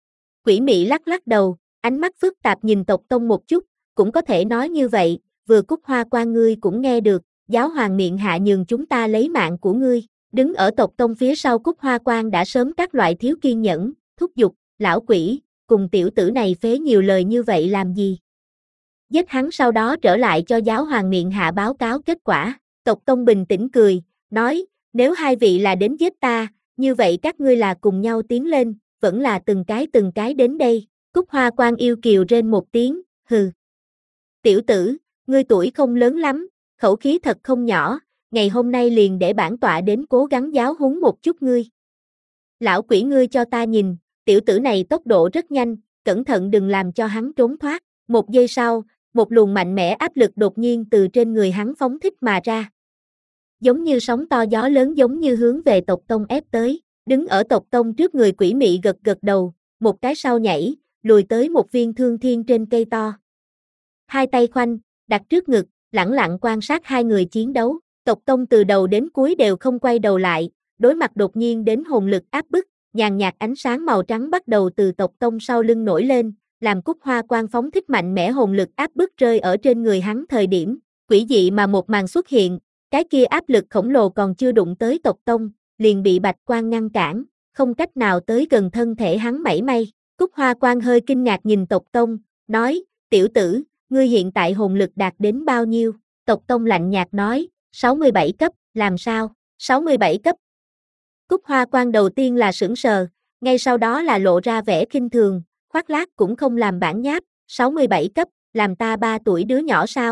Quỷ Mị lắc lắc đầu, ánh mắt phức tạp nhìn tộc tông một chút, cũng có thể nói như vậy, vừa Cúc Hoa Quan ngươi cũng nghe được, giáo hoàng miệng hạ nhường chúng ta lấy mạng của ngươi. Đứng ở tộc tông phía sau Cúc Hoa Quan đã sớm các loại thiếu kiên nhẫn, thúc giục, lão quỷ, cùng tiểu tử này phế nhiều lời như vậy làm gì? Giết hắn sau đó trở lại cho giáo hoàng miệng hạ báo cáo kết quả. Tộc tông bình tĩnh cười, nói, nếu hai vị là đến giết ta, như vậy các ngươi là cùng nhau tiến lên, vẫn là từng cái từng cái đến đây. Cúc Hoa Quan yêu kiều rên một tiếng, hừ. Tiểu tử, ngươi tuổi không lớn lắm, khẩu khí thật không nhỏ, ngày hôm nay liền để bản tọa đến cố gắng giáo huấn một chút ngươi. Lão quỷ ngươi cho ta nhìn, tiểu tử này tốc độ rất nhanh, cẩn thận đừng làm cho hắn trốn thoát. Một giây sau, một luồng mạnh mẽ áp lực đột nhiên từ trên người hắn phóng thích mà ra. Giống như sóng to gió lớn giống như hướng về tộc tông ép tới, đứng ở tộc tông trước người Quỷ Mị gật gật đầu, một cái sau nhảy, lùi tới một viên thương thiên trên cây to. Hai tay khoanh, đặt trước ngực, lẳng lặng quan sát hai người chiến đấu. Tộc tông từ đầu đến cuối đều không quay đầu lại, đối mặt đột nhiên đến hồn lực áp bức, nhàn nhạt ánh sáng màu trắng bắt đầu từ tộc tông sau lưng nổi lên, làm Cúc Hoa Quan phóng thích mạnh mẽ hồn lực áp bức rơi ở trên người hắn thời điểm, quỷ dị mà một màn xuất hiện, cái kia áp lực khổng lồ còn chưa đụng tới tộc tông, liền bị Bạch Quan ngăn cản, không cách nào tới gần thân thể hắn mảy may. Cúc Hoa Quan hơi kinh ngạc nhìn tộc tông, nói, tiểu tử, ngươi hiện tại hồn lực đạt đến bao nhiêu? Tộc tông lạnh nhạt nói, sáu mươi bảy cấp, làm sao? sáu mươi bảy cấp. Cúc Hoa Quan đầu tiên là sững sờ, ngay sau đó là lộ ra vẻ khinh thường, khoác lác cũng không làm bản nháp, sáu mươi bảy cấp, làm ta ba tuổi đứa nhỏ sao?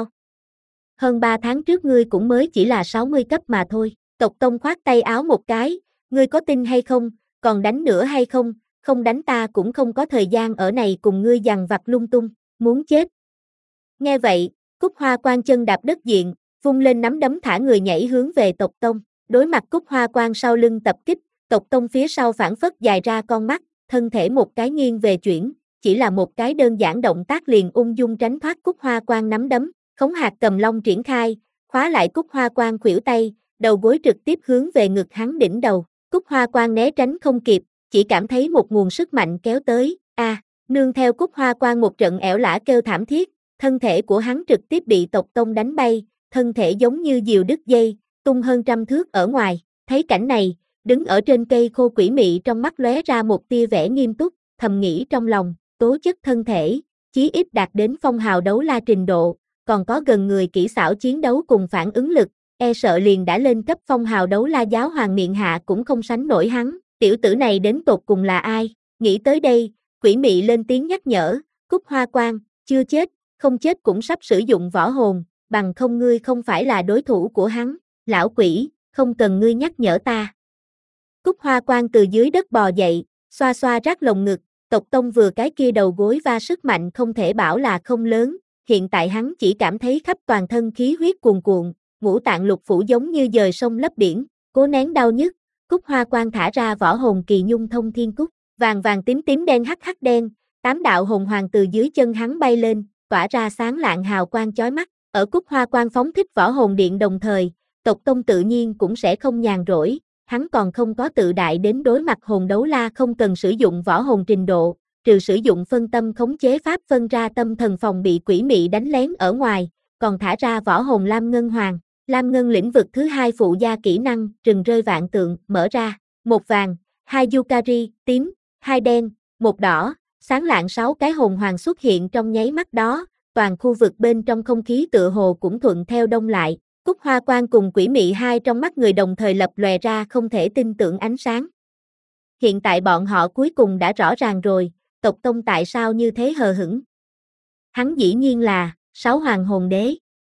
Hơn ba tháng trước ngươi cũng mới chỉ là sáu mươi cấp mà thôi. Tộc tông khoát tay áo một cái, ngươi có tin hay không, còn đánh nữa hay không, không đánh ta cũng không có thời gian ở này cùng ngươi dằn vặt lung tung, muốn chết. Nghe vậy, Cúc Hoa Quan chân đạp đất diện, vung lên nắm đấm thả người nhảy hướng về tộc tông, đối mặt Cúc Hoa Quan sau lưng tập kích, tộc tông phía sau phản phất dài ra con mắt, thân thể một cái nghiêng về chuyển, chỉ là một cái đơn giản động tác liền ung dung tránh thoát Cúc Hoa Quan nắm đấm, khống hạt cầm long triển khai, khóa lại Cúc Hoa Quan khuỷu tay, đầu gối trực tiếp hướng về ngực hắn đỉnh đầu, Cúc Hoa Quan né tránh không kịp, chỉ cảm thấy một nguồn sức mạnh kéo tới, a, à, nương theo Cúc Hoa Quan một trận ẻo lả kêu thảm thiết, thân thể của hắn trực tiếp bị tộc tông đánh bay, thân thể giống như diều đứt dây, tung hơn trăm thước ở ngoài, thấy cảnh này, đứng ở trên cây khô quỷ mị trong mắt lóe ra một tia vẻ nghiêm túc, thầm nghĩ trong lòng, tố chất thân thể, chí ít đạt đến phong hào đấu la trình độ, còn có gần người kỹ xảo chiến đấu cùng phản ứng lực, e sợ liền đã lên cấp phong hào đấu la giáo hoàng miệng hạ cũng không sánh nổi hắn, tiểu tử này đến tột cùng là ai, nghĩ tới đây, quỷ mị lên tiếng nhắc nhở, Cúc Hoa Quan, chưa chết, không chết cũng sắp sử dụng võ hồn, bằng không ngươi không phải là đối thủ của hắn, lão quỷ, không cần ngươi nhắc nhở ta. Cúc Hoa Quan từ dưới đất bò dậy, xoa xoa rát lồng ngực, tộc tông vừa cái kia đầu gối va sức mạnh không thể bảo là không lớn, hiện tại hắn chỉ cảm thấy khắp toàn thân khí huyết cuồn cuộn, ngũ tạng lục phủ giống như dời sông lấp biển, cố nén đau nhức, Cúc Hoa Quan thả ra võ hồn kỳ nhung thông thiên cúc, vàng vàng tím tím đen hắc hắc đen, tám đạo hồn hoàng từ dưới chân hắn bay lên, tỏa ra sáng lạng hào quang chói mắt, ở Cúc Hoa Quan phóng thích võ hồn điện đồng thời, tộc tông tự nhiên cũng sẽ không nhàn rỗi, hắn còn không có tự đại đến đối mặt hồn đấu la không cần sử dụng võ hồn trình độ, trừ sử dụng phân tâm khống chế pháp phân ra tâm thần phòng bị quỷ mị đánh lén ở ngoài, còn thả ra võ hồn Lam Ngân Hoàng, Lam Ngân lĩnh vực thứ hai phụ gia kỹ năng, rừng rơi vạn tượng, mở ra, một vàng, hai Yukari, tím, hai đen, một đỏ, sáng lạng sáu cái hồn hoàng xuất hiện trong nháy mắt đó, toàn khu vực bên trong không khí tựa hồ cũng thuận theo đông lại, Cúc Hoa Quan cùng quỷ mị hai trong mắt người đồng thời lập lòe ra không thể tin tưởng ánh sáng. Hiện tại bọn họ cuối cùng đã rõ ràng rồi, tộc tông tại sao như thế hờ hững. Hắn dĩ nhiên là, sáu hoàng hồn đế.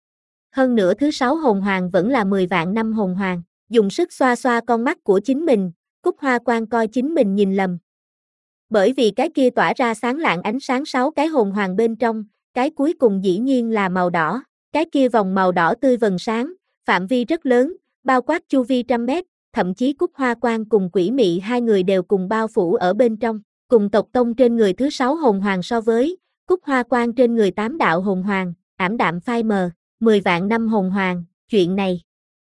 Hơn nữa thứ sáu hồn hoàng vẫn là mười vạn năm hồn hoàng, dùng sức xoa xoa con mắt của chính mình, Cúc Hoa Quan coi chính mình nhìn lầm. Bởi vì cái kia tỏa ra sáng lạng ánh sáng sáu cái hồn hoàng bên trong, cái cuối cùng dĩ nhiên là màu đỏ, cái kia vòng màu đỏ tươi vầng sáng, phạm vi rất lớn, bao quát chu vi trăm mét, thậm chí Cúc Hoa Quan cùng quỷ mị hai người đều cùng bao phủ ở bên trong, cùng tộc tông trên người thứ sáu hồn hoàng so với, Cúc Hoa Quan trên người tám đạo hồn hoàng, ảm đạm phai mờ, mười vạn năm hồn hoàng, chuyện này.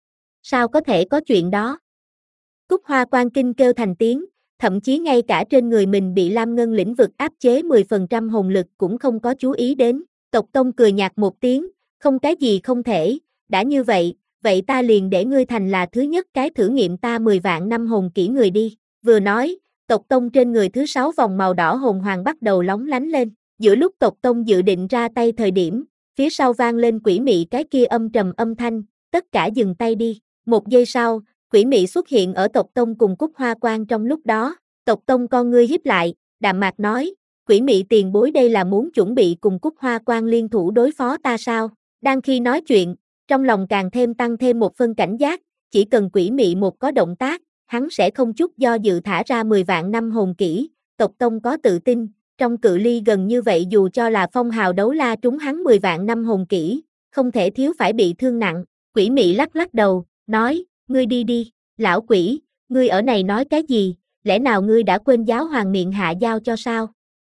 Sao có thể có chuyện đó? Cúc Hoa Quan kinh kêu thành tiếng, thậm chí ngay cả trên người mình bị Lam Ngân lĩnh vực áp chế mười phần trăm hồn lực cũng không có chú ý đến, tộc tông cười nhạt một tiếng, không cái gì không thể, đã như vậy, vậy ta liền để ngươi thành là thứ nhất cái thử nghiệm ta mười vạn năm hồn kỹ người đi, vừa nói, tộc tông trên người thứ sáu vòng màu đỏ hồn hoàng bắt đầu lóng lánh lên, giữa lúc tộc tông dự định ra tay thời điểm, phía sau vang lên quỷ mị cái kia âm trầm âm thanh, tất cả dừng tay đi, một giây sau, quỷ mị xuất hiện ở tộc tông cùng Cúc Hoa Quan trong lúc đó, tộc tông con ngươi híp lại, đạm mạc nói, quỷ mị tiền bối đây là muốn chuẩn bị cùng Cúc Hoa Quan liên thủ đối phó ta sao, đang khi nói chuyện, trong lòng càng thêm tăng thêm một phân cảnh giác, chỉ cần quỷ mị một có động tác, hắn sẽ không chút do dự thả ra mười vạn năm hồn kỹ, tộc tông có tự tin, trong cự ly gần như vậy dù cho là phong hào đấu la trúng hắn mười vạn năm hồn kỹ, không thể thiếu phải bị thương nặng, quỷ mị lắc lắc đầu, nói, ngươi đi đi, lão quỷ, ngươi ở này nói cái gì, lẽ nào ngươi đã quên giáo hoàng miệng hạ giao cho sao?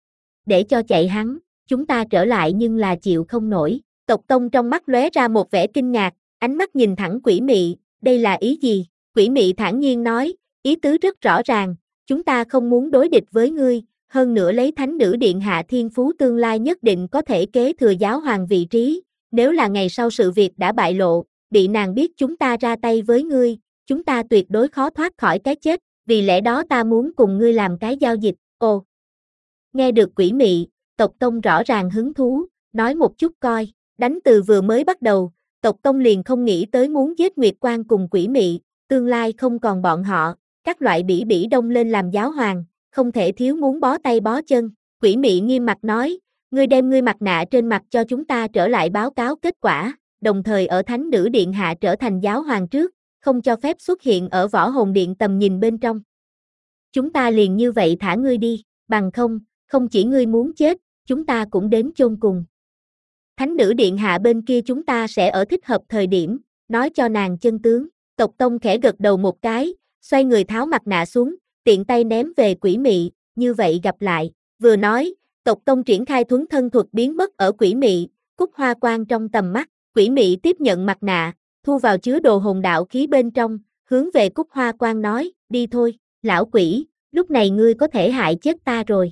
Để cho chạy hắn, chúng ta trở lại nhưng là chịu không nổi, tộc tông trong mắt lóe ra một vẻ kinh ngạc, ánh mắt nhìn thẳng quỷ mị, đây là ý gì? Quỷ mị thản nhiên nói, ý tứ rất rõ ràng, chúng ta không muốn đối địch với ngươi, hơn nữa lấy thánh nữ điện hạ thiên phú tương lai nhất định có thể kế thừa giáo hoàng vị trí, nếu là ngày sau sự việc đã bại lộ, bị nàng biết chúng ta ra tay với ngươi, chúng ta tuyệt đối khó thoát khỏi cái chết, vì lẽ đó ta muốn cùng ngươi làm cái giao dịch. Ồ! Nghe được quỷ mị, tộc tông rõ ràng hứng thú, nói một chút coi, đánh từ vừa mới bắt đầu, tộc tông liền không nghĩ tới muốn giết Nguyệt Quang cùng quỷ mị, tương lai không còn bọn họ, các loại bỉ bỉ đông lên làm giáo hoàng, không thể thiếu muốn bó tay bó chân. Quỷ mị nghiêm mặt nói, ngươi đem ngươi mặt nạ trên mặt cho chúng ta trở lại báo cáo kết quả, đồng thời ở thánh nữ điện hạ trở thành giáo hoàng trước, không cho phép xuất hiện ở võ hồn điện tầm nhìn bên trong. Chúng ta liền như vậy thả ngươi đi, bằng không, không chỉ ngươi muốn chết, chúng ta cũng đến chôn cùng. Thánh nữ điện hạ bên kia chúng ta sẽ ở thích hợp thời điểm, nói cho nàng chân tướng. Tộc tông khẽ gật đầu một cái, xoay người tháo mặt nạ xuống, tiện tay ném về quỷ mị, như vậy gặp lại. Vừa nói, tộc tông triển khai thuấn thân thuật biến mất ở quỷ mị, cúc hoa quang trong tầm mắt, quỷ mị tiếp nhận mặt nạ, thu vào chứa đồ hồn đạo khí bên trong, hướng về cúc hoa quang nói, đi thôi, lão quỷ, lúc này ngươi có thể hại chết ta rồi.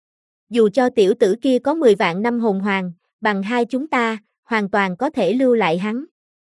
Dù cho tiểu tử kia có mười vạn năm hồn hoàng, bằng hai chúng ta, hoàn toàn có thể lưu lại hắn.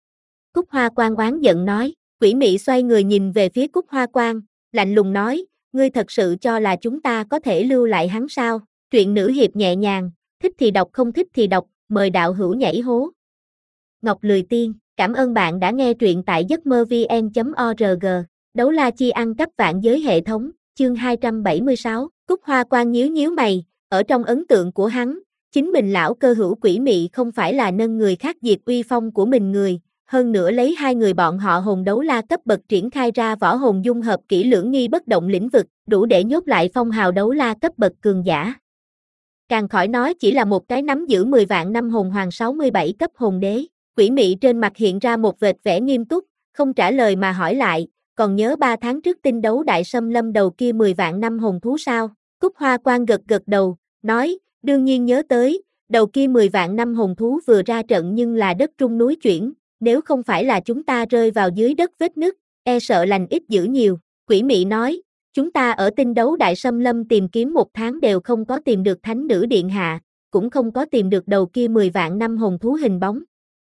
Cúc hoa quang oán giận nói, quỷ mị xoay người nhìn về phía cúc hoa quang, lạnh lùng nói, ngươi thật sự cho là chúng ta có thể lưu lại hắn sao? Truyện nữ hiệp nhẹ nhàng, thích thì đọc không thích thì đọc, mời đạo hữu nhảy hố. Ngọc Lười Tiên, cảm ơn bạn đã nghe truyện tại giấc mơ vê en chấm org. Đấu la chi ăn cắp vạn giới hệ thống, chương hai trăm bảy mươi sáu, Cúc Hoa Quang nhíu nhíu mày, ở trong ấn tượng của hắn, chính mình lão cơ hữu quỷ mị không phải là nâng người khác diệt uy phong của mình người, hơn nữa lấy hai người bọn họ hồn đấu la cấp bậc triển khai ra võ hồn dung hợp kỹ lưỡng nghi bất động lĩnh vực, đủ để nhốt lại phong hào đấu la cấp bậc cường giả. Càng khỏi nói chỉ là một cái nắm giữ mười vạn năm hồn hoàng sáu mươi bảy cấp hồn đế. Quỷ mị trên mặt hiện ra một vệt vẻ nghiêm túc, không trả lời mà hỏi lại, còn nhớ ba tháng trước tinh đấu đại xâm lâm đầu kia mười vạn năm hồn thú sao? Cúc Hoa Quang gật gật đầu, nói, đương nhiên nhớ tới, đầu kia mười vạn năm hồn thú vừa ra trận nhưng là đất rung núi chuyển, nếu không phải là chúng ta rơi vào dưới đất vết nứt, e sợ lành ít dữ nhiều. Quỷ mị nói, chúng ta ở tinh đấu đại xâm lâm tìm kiếm một tháng đều không có tìm được thánh nữ điện hạ, cũng không có tìm được đầu kia mười vạn năm hồn thú hình bóng.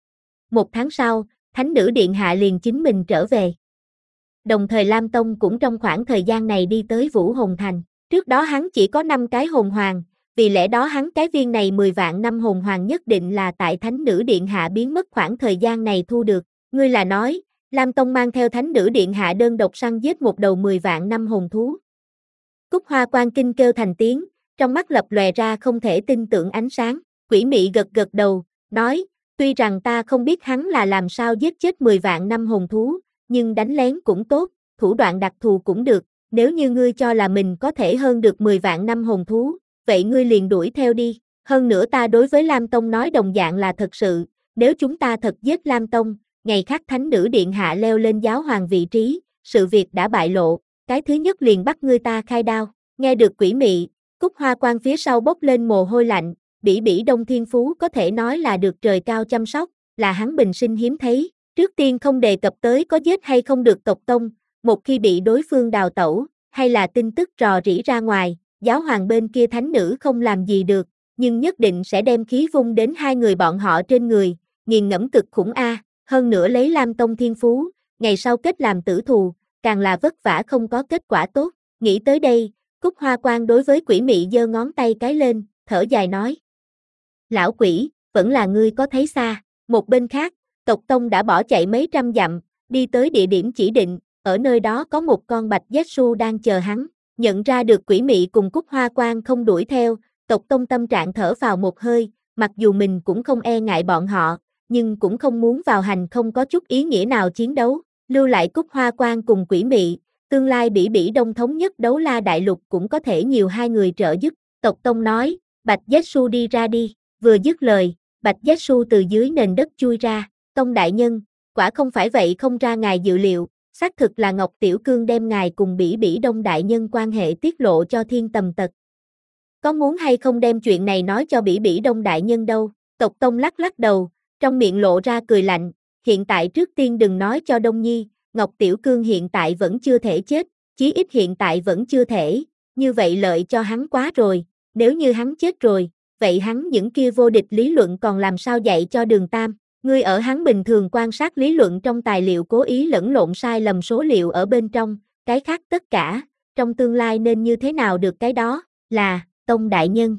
Một tháng sau, thánh nữ điện hạ liền chính mình trở về. Đồng thời Lam Tông cũng trong khoảng thời gian này đi tới Vũ Hồn Thành. Trước đó hắn chỉ có năm cái hồn hoàng, vì lẽ đó hắn cái viên này mười vạn năm hồn hoàng nhất định là tại thánh nữ điện hạ biến mất khoảng thời gian này thu được. Ngươi là nói, Lam Tông mang theo thánh nữ điện hạ đơn độc săn giết một đầu mười vạn năm hồn thú. Cúc Hoa Quang kinh kêu thành tiếng, trong mắt lập lòe ra không thể tin tưởng ánh sáng. Quỷ mị gật gật đầu, nói, tuy rằng ta không biết hắn là làm sao giết chết mười vạn năm hồn thú, nhưng đánh lén cũng tốt, thủ đoạn đặc thù cũng được, nếu như ngươi cho là mình có thể hơn được mười vạn năm hồn thú, vậy ngươi liền đuổi theo đi, hơn nữa ta đối với Lam Tông nói đồng dạng là thật sự, nếu chúng ta thật giết Lam Tông, ngày khác thánh nữ điện hạ leo lên giáo hoàng vị trí, sự việc đã bại lộ, cái thứ nhất liền bắt ngươi ta khai đao. Nghe được quỷ mị, Cúc Hoa Quang phía sau bốc lên mồ hôi lạnh, bỉ bỉ Đông Thiên Phú có thể nói là được trời cao chăm sóc, là hắn bình sinh hiếm thấy. Trước tiên không đề cập tới có giết hay không được tộc tông, một khi bị đối phương đào tẩu, hay là tin tức rò rỉ ra ngoài, giáo hoàng bên kia thánh nữ không làm gì được, nhưng nhất định sẽ đem khí vung đến hai người bọn họ trên người, nghiền ngẫm cực khủng a, hơn nữa lấy Lam Tông Thiên Phú, ngày sau kết làm tử thù, càng là vất vả không có kết quả tốt. Nghĩ tới đây, Cúc Hoa Quang đối với quỷ mị giơ ngón tay cái lên, thở dài nói. Lão quỷ, vẫn là ngươi có thấy xa. Một bên khác, tộc tông đã bỏ chạy mấy trăm dặm, đi tới địa điểm chỉ định, ở nơi đó có một con bạch Zetsu đang chờ hắn. Nhận ra được quỷ mị cùng Cúc Hoa Quang không đuổi theo, tộc tông tâm trạng thở vào một hơi, mặc dù mình cũng không e ngại bọn họ, nhưng cũng không muốn vào hành không có chút ý nghĩa nào chiến đấu, lưu lại Cúc Hoa Quang cùng quỷ mị, tương lai bỉ bỉ Đông thống nhất đấu la đại lục cũng có thể nhiều hai người trợ giúp. Tộc tông nói, bạch Zetsu đi ra đi, vừa dứt lời, bạch Zetsu từ dưới nền đất chui ra, tông đại nhân, quả không phải vậy không ra ngài dự liệu, xác thực là Ngọc Tiểu Cương đem ngài cùng bỉ bỉ Đông đại nhân quan hệ tiết lộ cho thiên tầm tật. Có muốn hay không đem chuyện này nói cho bỉ bỉ Đông đại nhân đâu? Tộc tông lắc lắc đầu, trong miệng lộ ra cười lạnh, hiện tại trước tiên đừng nói cho Đông Nhi, Ngọc Tiểu Cương hiện tại vẫn chưa thể chết, chí ít hiện tại vẫn chưa thể, như vậy lợi cho hắn quá rồi, nếu như hắn chết rồi, vậy hắn những kia vô địch lý luận còn làm sao dạy cho Đường Tam, ngươi ở hắn bình thường quan sát lý luận trong tài liệu cố ý lẫn lộn sai lầm số liệu ở bên trong, cái khác tất cả, trong tương lai nên như thế nào được cái đó, là, Tông đại nhân.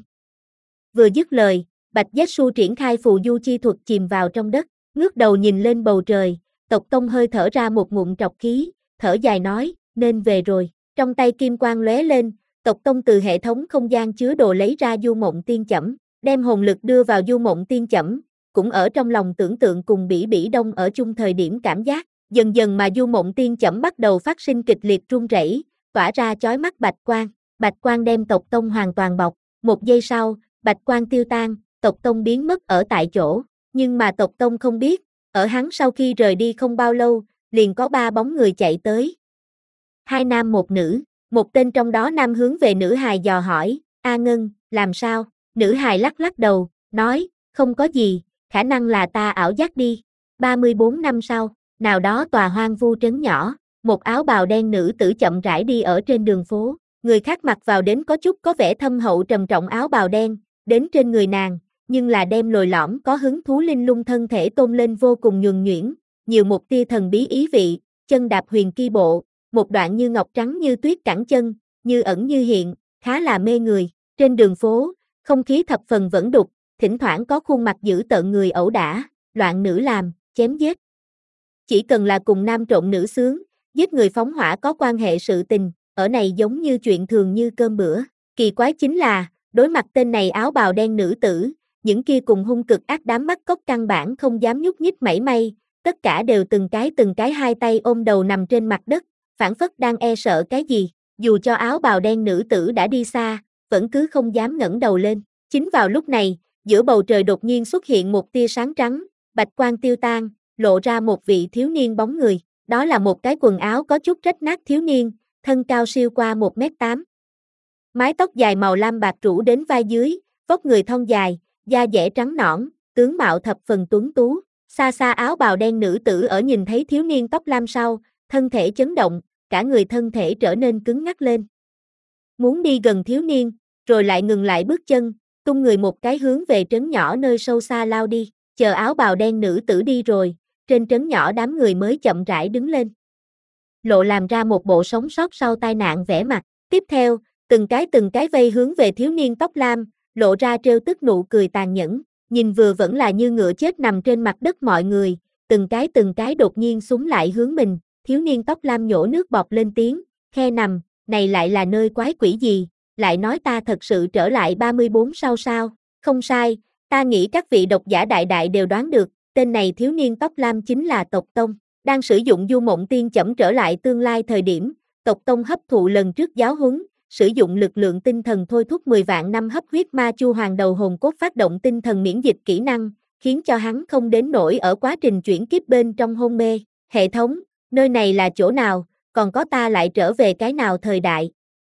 Vừa dứt lời, Bạch Giác Su triển khai phù du chi thuật chìm vào trong đất, ngước đầu nhìn lên bầu trời, Tộc Tông hơi thở ra một ngụm trọc khí, thở dài nói, nên về rồi, trong tay kim quang lóe lên, Tộc Tông từ hệ thống không gian chứa đồ lấy ra du mộng tiên chẩm, đem hồn lực đưa vào du mộng tiên chẩm, cũng ở trong lòng tưởng tượng cùng Bỉ Bỉ Đông ở chung thời điểm cảm giác, dần dần mà du mộng tiên chẩm bắt đầu phát sinh kịch liệt rung rẩy, tỏa ra chói mắt bạch quang, bạch quang đem Tộc Tông hoàn toàn bọc, một giây sau, bạch quang tiêu tan, Tộc Tông biến mất ở tại chỗ, nhưng mà Tộc Tông không biết, ở hắn sau khi rời đi không bao lâu, liền có ba bóng người chạy tới. Hai nam một nữ, một tên trong đó nam hướng về nữ hài dò hỏi, A Ngân, làm sao? Nữ hài lắc lắc đầu, nói, không có gì, khả năng là ta ảo giác đi. ba mươi bốn năm sau, nào đó tòa hoang vu trấn nhỏ, một áo bào đen nữ tử chậm rãi đi ở trên đường phố, người khác mặc vào đến có chút có vẻ thâm hậu trầm trọng áo bào đen, đến trên người nàng, nhưng là đem lồi lõm có hứng thú linh lung thân thể tôn lên vô cùng nhuần nhuyễn, nhiều một tia thần bí ý vị, chân đạp huyền kỳ bộ, một đoạn như ngọc trắng như tuyết cẳng chân, như ẩn như hiện, khá là mê người. Trên đường phố, không khí thập phần vẫn đục, thỉnh thoảng có khuôn mặt dữ tợn người ẩu đả, loạn nữ làm, chém giết. Chỉ cần là cùng nam trộn nữ sướng, giết người phóng hỏa có quan hệ sự tình, ở này giống như chuyện thường như cơm bữa. Kỳ quái chính là, đối mặt tên này áo bào đen nữ tử, những kia cùng hung cực ác đám bắt cóc căn bản không dám nhúc nhích mảy may, tất cả đều từng cái từng cái hai tay ôm đầu nằm trên mặt đất, phản phất đang e sợ cái gì, dù cho áo bào đen nữ tử đã đi xa, vẫn cứ không dám ngẩng đầu lên. Chính vào lúc này, giữa bầu trời đột nhiên xuất hiện một tia sáng trắng, bạch quang tiêu tan, lộ ra một vị thiếu niên bóng người, đó là một cái quần áo có chút rách nát thiếu niên, thân cao siêu qua một mét tám. Mái tóc dài màu lam bạc rủ đến vai dưới, vóc người thon dài, da dẻ trắng nõn, tướng mạo thập phần tuấn tú. Xa xa áo bào đen nữ tử ở nhìn thấy thiếu niên tóc lam sau, thân thể chấn động, cả người thân thể trở nên cứng ngắc lên. Muốn đi gần thiếu niên, rồi lại ngừng lại bước chân, tung người một cái hướng về trấn nhỏ nơi sâu xa lao đi, chờ áo bào đen nữ tử đi rồi, trên trấn nhỏ đám người mới chậm rãi đứng lên. Lộ làm ra một bộ sống sót sau tai nạn vẻ mặt, tiếp theo, từng cái từng cái vây hướng về thiếu niên tóc lam, lộ ra trêu tức nụ cười tàn nhẫn, nhìn vừa vẫn là như ngựa chết nằm trên mặt đất mọi người, từng cái từng cái đột nhiên súng lại hướng mình, thiếu niên tóc lam nhổ nước bọt lên tiếng, khe nằm, này lại là nơi quái quỷ gì, lại nói ta thật sự trở lại ba mươi bốn sau sao, không sai, ta nghĩ các vị độc giả đại đại đều đoán được, tên này thiếu niên tóc lam chính là Tộc Tông, đang sử dụng du mộng tiên chẩm trở lại tương lai thời điểm, Tộc Tông hấp thụ lần trước giáo huấn, sử dụng lực lượng tinh thần thôi thúc mười vạn năm hấp huyết ma chu hoàng đầu hồn cốt phát động tinh thần miễn dịch kỹ năng, khiến cho hắn không đến nỗi ở quá trình chuyển kiếp bên trong hôn mê. Hệ thống, nơi này là chỗ nào, còn có ta lại trở về cái nào thời đại?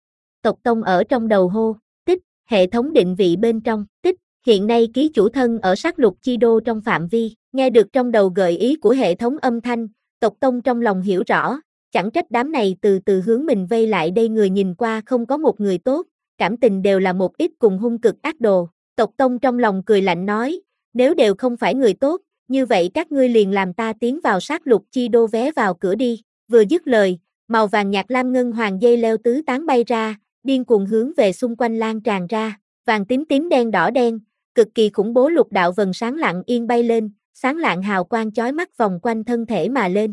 Tộc Tông ở trong đầu hô, tích, hệ thống định vị bên trong, tích, hiện nay ký chủ thân ở sát lục chi đô trong phạm vi, nghe được trong đầu gợi ý của hệ thống âm thanh, Tộc Tông trong lòng hiểu rõ, chẳng trách đám này từ từ hướng mình vây lại đây người nhìn qua không có một người tốt, cảm tình đều là một ít cùng hung cực ác đồ. Tộc Tông trong lòng cười lạnh nói, nếu đều không phải người tốt, như vậy các ngươi liền làm ta tiến vào sát lục chi đô vé vào cửa đi. Vừa dứt lời, màu vàng nhạt lam ngân hoàng dây leo tứ tán bay ra, điên cuồng hướng về xung quanh lan tràn ra, vàng tím tím đen đỏ đen, cực kỳ khủng bố lục đạo vần sáng lặng yên bay lên, sáng lạng hào quang chói mắt vòng quanh thân thể mà lên.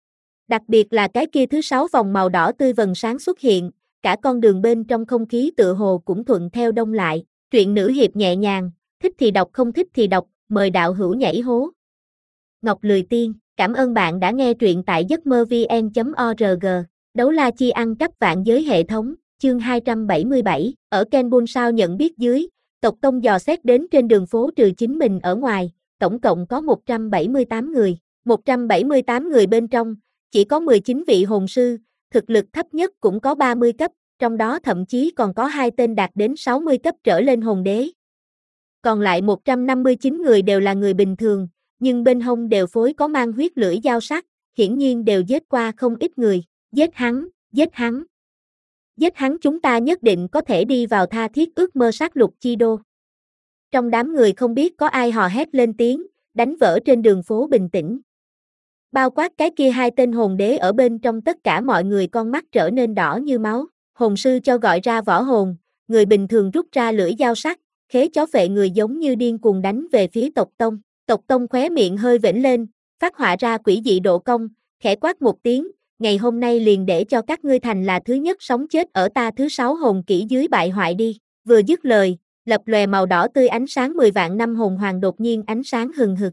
Đặc biệt là cái kia thứ sáu vòng màu đỏ tươi vần sáng xuất hiện, cả con đường bên trong không khí tựa hồ cũng thuận theo đông lại. Truyện nữ hiệp nhẹ nhàng, thích thì đọc không thích thì đọc, mời đạo hữu nhảy hố. Ngọc Lười Tiên, cảm ơn bạn đã nghe truyện tại giấc mơ vn chấm org. Đấu la chi ăn cắp vạn giới hệ thống, chương hai trăm bảy mươi bảy, ở Kenbun sao nhận biết dưới, Tộc Tông dò xét đến trên đường phố trừ chính mình ở ngoài, tổng cộng có một trăm bảy mươi tám người, một trăm bảy mươi tám người bên trong, chỉ có mười chín vị hồn sư, thực lực thấp nhất cũng có ba mươi cấp, trong đó thậm chí còn có hai tên đạt đến sáu mươi cấp trở lên hồn đế. Còn lại một trăm năm mươi chín người đều là người bình thường, nhưng bên hông đều phối có mang huyết lưỡi dao sắc, hiển nhiên đều giết qua không ít người, giết hắn, giết hắn. Giết hắn chúng ta nhất định có thể đi vào tha thiết ước mơ sát lục chi đô. Trong đám người không biết có ai hò hét lên tiếng, đánh vỡ trên đường phố bình tĩnh. Bao quát cái kia hai tên hồn đế ở bên trong, tất cả mọi người con mắt trở nên đỏ như máu. Hồn sư cho gọi ra võ hồn, người bình thường rút ra lưỡi dao sắc, khế chó phệ người giống như điên cuồng đánh về phía tộc tông. Tộc tông khóe miệng hơi vểnh lên, phát họa ra quỷ dị độ cong, khẽ quát một tiếng, ngày hôm nay liền để cho các ngươi thành là thứ nhất sống chết ở ta thứ sáu hồn kỹ dưới bại hoại đi. Vừa dứt lời, lập lòe màu đỏ tươi ánh sáng mười vạn năm hồn hoàng đột nhiên ánh sáng hừng hực.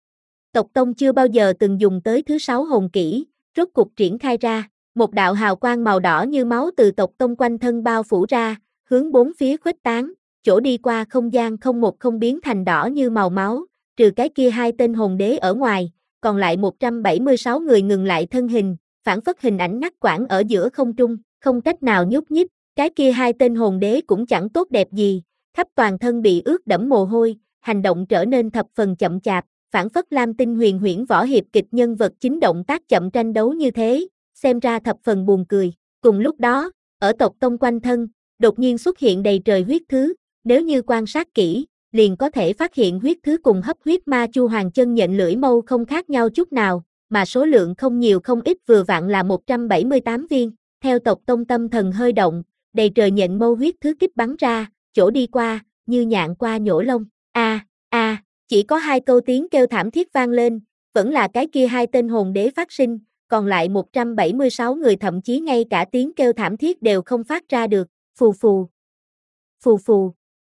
Tộc tông chưa bao giờ từng dùng tới thứ sáu hồn kỹ, rốt cục triển khai ra, một đạo hào quang màu đỏ như máu từ tộc tông quanh thân bao phủ ra, hướng bốn phía khuếch tán, chỗ đi qua không gian không một không biến thành đỏ như màu máu, trừ cái kia hai tên hồn đế ở ngoài, còn lại một trăm bảy mươi sáu người ngừng lại thân hình, phản phất hình ảnh ngắt quãng ở giữa không trung, không cách nào nhúc nhích. Cái kia hai tên hồn đế cũng chẳng tốt đẹp gì, khắp toàn thân bị ướt đẫm mồ hôi, hành động trở nên thập phần chậm chạp, phản phất Lam Tinh huyền huyễn võ hiệp kịch nhân vật chính động tác chậm tranh đấu như thế, xem ra thập phần buồn cười. Cùng lúc đó, ở tộc tông quanh thân, đột nhiên xuất hiện đầy trời huyết thứ, nếu như quan sát kỹ, liền có thể phát hiện huyết thứ cùng hấp huyết ma chu hoàng chân nhện lưỡi mâu không khác nhau chút nào, mà số lượng không nhiều không ít, vừa vặn là một trăm bảy mươi tám viên. Theo tộc tông tâm thần hơi động, đầy trời nhện mâu huyết thứ kích bắn ra, chỗ đi qua, như nhạn qua nhổ lông. A, a, chỉ có hai câu tiếng kêu thảm thiết vang lên, vẫn là cái kia hai tên hồn đế phát sinh, còn lại một trăm bảy mươi sáu người thậm chí ngay cả tiếng kêu thảm thiết đều không phát ra được. Phù phù, phù phù,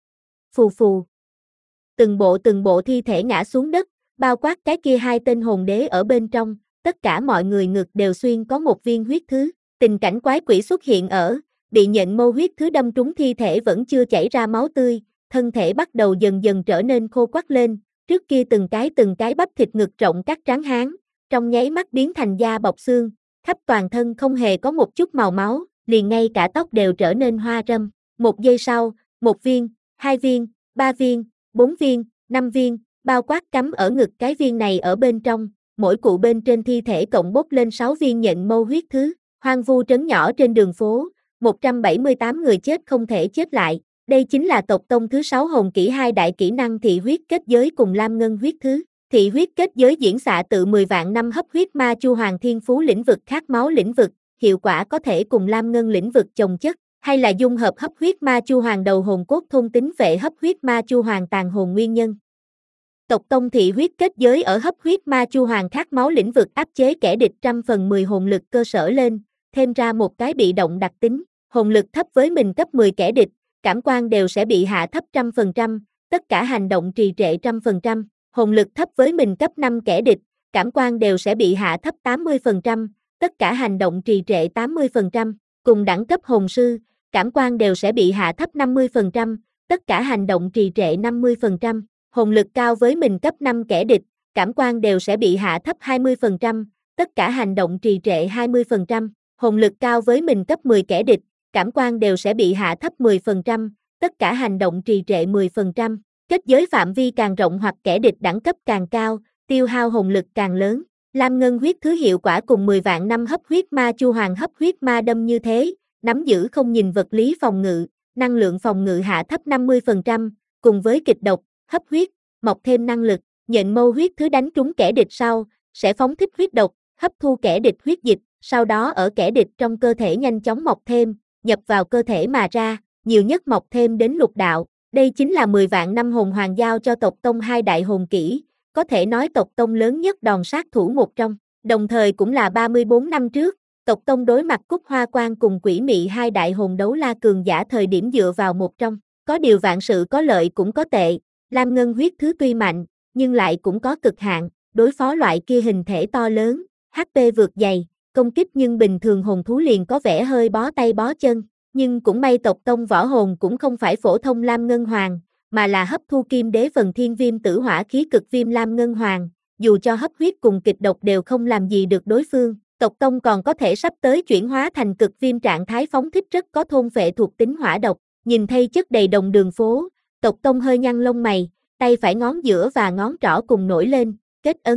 phù phù. Từng bộ từng bộ thi thể ngã xuống đất, bao quát cái kia hai tên hồn đế ở bên trong, tất cả mọi người ngực đều xuyên có một viên huyết thứ. Tình cảnh quái quỷ xuất hiện ở, bị nhện mâu huyết thứ đâm trúng thi thể vẫn chưa chảy ra máu tươi, thân thể bắt đầu dần dần trở nên khô quắt lên, trước kia từng cái từng cái bắp thịt ngực rộng các trắng hán, trong nháy mắt biến thành da bọc xương, khắp toàn thân không hề có một chút màu máu, liền ngay cả tóc đều trở nên hoa râm. Một giây sau, một viên, hai viên, ba viên, bốn viên, năm viên, bao quát cắm ở ngực cái viên này ở bên trong, mỗi cụ bên trên thi thể cộng bốc lên sáu viên nhện mâu huyết thứ. Hoang vu trấn nhỏ trên đường phố, một trăm bảy mươi tám người chết không thể chết lại. Đây chính là tộc tông thứ sáu hồn kỹ hai đại kỹ năng thị huyết kết giới cùng lam ngân huyết thứ. Thị huyết kết giới diễn xạ tự mười vạn năm hấp huyết ma chu hoàng thiên phú lĩnh vực khát máu lĩnh vực, hiệu quả có thể cùng lam ngân lĩnh vực chồng chất, hay là dung hợp hấp huyết ma chu hoàng đầu hồn cốt thôn tính vệ hấp huyết ma chu hoàng tàn hồn nguyên nhân. Tộc tông thị huyết kết giới ở hấp huyết ma chu hoàng khát máu lĩnh vực áp chế kẻ địch trăm phần mười hồn lực cơ sở lên, thêm ra một cái bị động đặc tính, hồn lực thấp với mình cấp mười kẻ địch, cảm quan đều sẽ bị hạ thấp trăm phần trăm, tất cả hành động trì trệ trăm phần trăm, hồn lực thấp với mình cấp năm kẻ địch, cảm quan đều sẽ bị hạ thấp tám mươi phần trăm, tất cả hành động trì trệ tám mươi phần trăm, cùng đẳng cấp hồn sư, cảm quan đều sẽ bị hạ thấp năm mươi phần trăm, tất cả hành động trì trệ năm mươi phần trăm, hồn lực cao với mình cấp năm kẻ địch, cảm quan đều sẽ bị hạ thấp hai mươi phần trăm, tất cả hành động trì trệ hai mươi phần trăm. Hồn lực cao với mình cấp mười kẻ địch, cảm quan đều sẽ bị hạ thấp mười phần trăm, tất cả hành động trì trệ mười phần trăm. Kết giới phạm vi càng rộng hoặc kẻ địch đẳng cấp càng cao, tiêu hao hồn lực càng lớn. Lam ngân huyết thứ hiệu quả cùng mười vạn năm hấp huyết ma chu hoàng hấp huyết ma đâm như thế, nắm giữ không nhìn vật lý phòng ngự, năng lượng phòng ngự hạ thấp năm mươi phần trăm, cùng với kịch độc, hấp huyết, mọc thêm năng lực, nhện mâu huyết thứ đánh trúng kẻ địch sau, sẽ phóng thích huyết độc, hấp thu kẻ địch huyết dịch, sau đó ở kẻ địch trong cơ thể nhanh chóng mọc thêm, nhập vào cơ thể mà ra, nhiều nhất mọc thêm đến lục đạo. Đây chính là mười vạn năm hồn hoàng giao cho tộc tông hai đại hồn kỹ, có thể nói tộc tông lớn nhất đòn sát thủ một trong, đồng thời cũng là ba mươi bốn năm trước, tộc tông đối mặt Cúc Hoa Quan cùng Quỷ Mị hai đại hồn đấu la cường giả thời điểm dựa vào một trong, có điều vạn sự có lợi cũng có tệ, lam ngân huyết thứ tuy mạnh, nhưng lại cũng có cực hạn, đối phó loại kia hình thể to lớn, hát pê vượt dày, công kích nhưng bình thường hồn thú liền có vẻ hơi bó tay bó chân, nhưng cũng may tộc tông võ hồn cũng không phải phổ thông lam ngân hoàng, mà là hấp thu kim đế phần thiên viêm tử hỏa khí cực viêm lam ngân hoàng, dù cho hấp huyết cùng kịch độc đều không làm gì được đối phương, tộc tông còn có thể sắp tới chuyển hóa thành cực viêm trạng thái phóng thích rất có thôn phệ thuộc tính hỏa độc, nhìn thấy chất đầy đồng đường phố, tộc tông hơi nhăn lông mày, tay phải ngón giữa và ngón trỏ cùng nổi lên, kết ấn,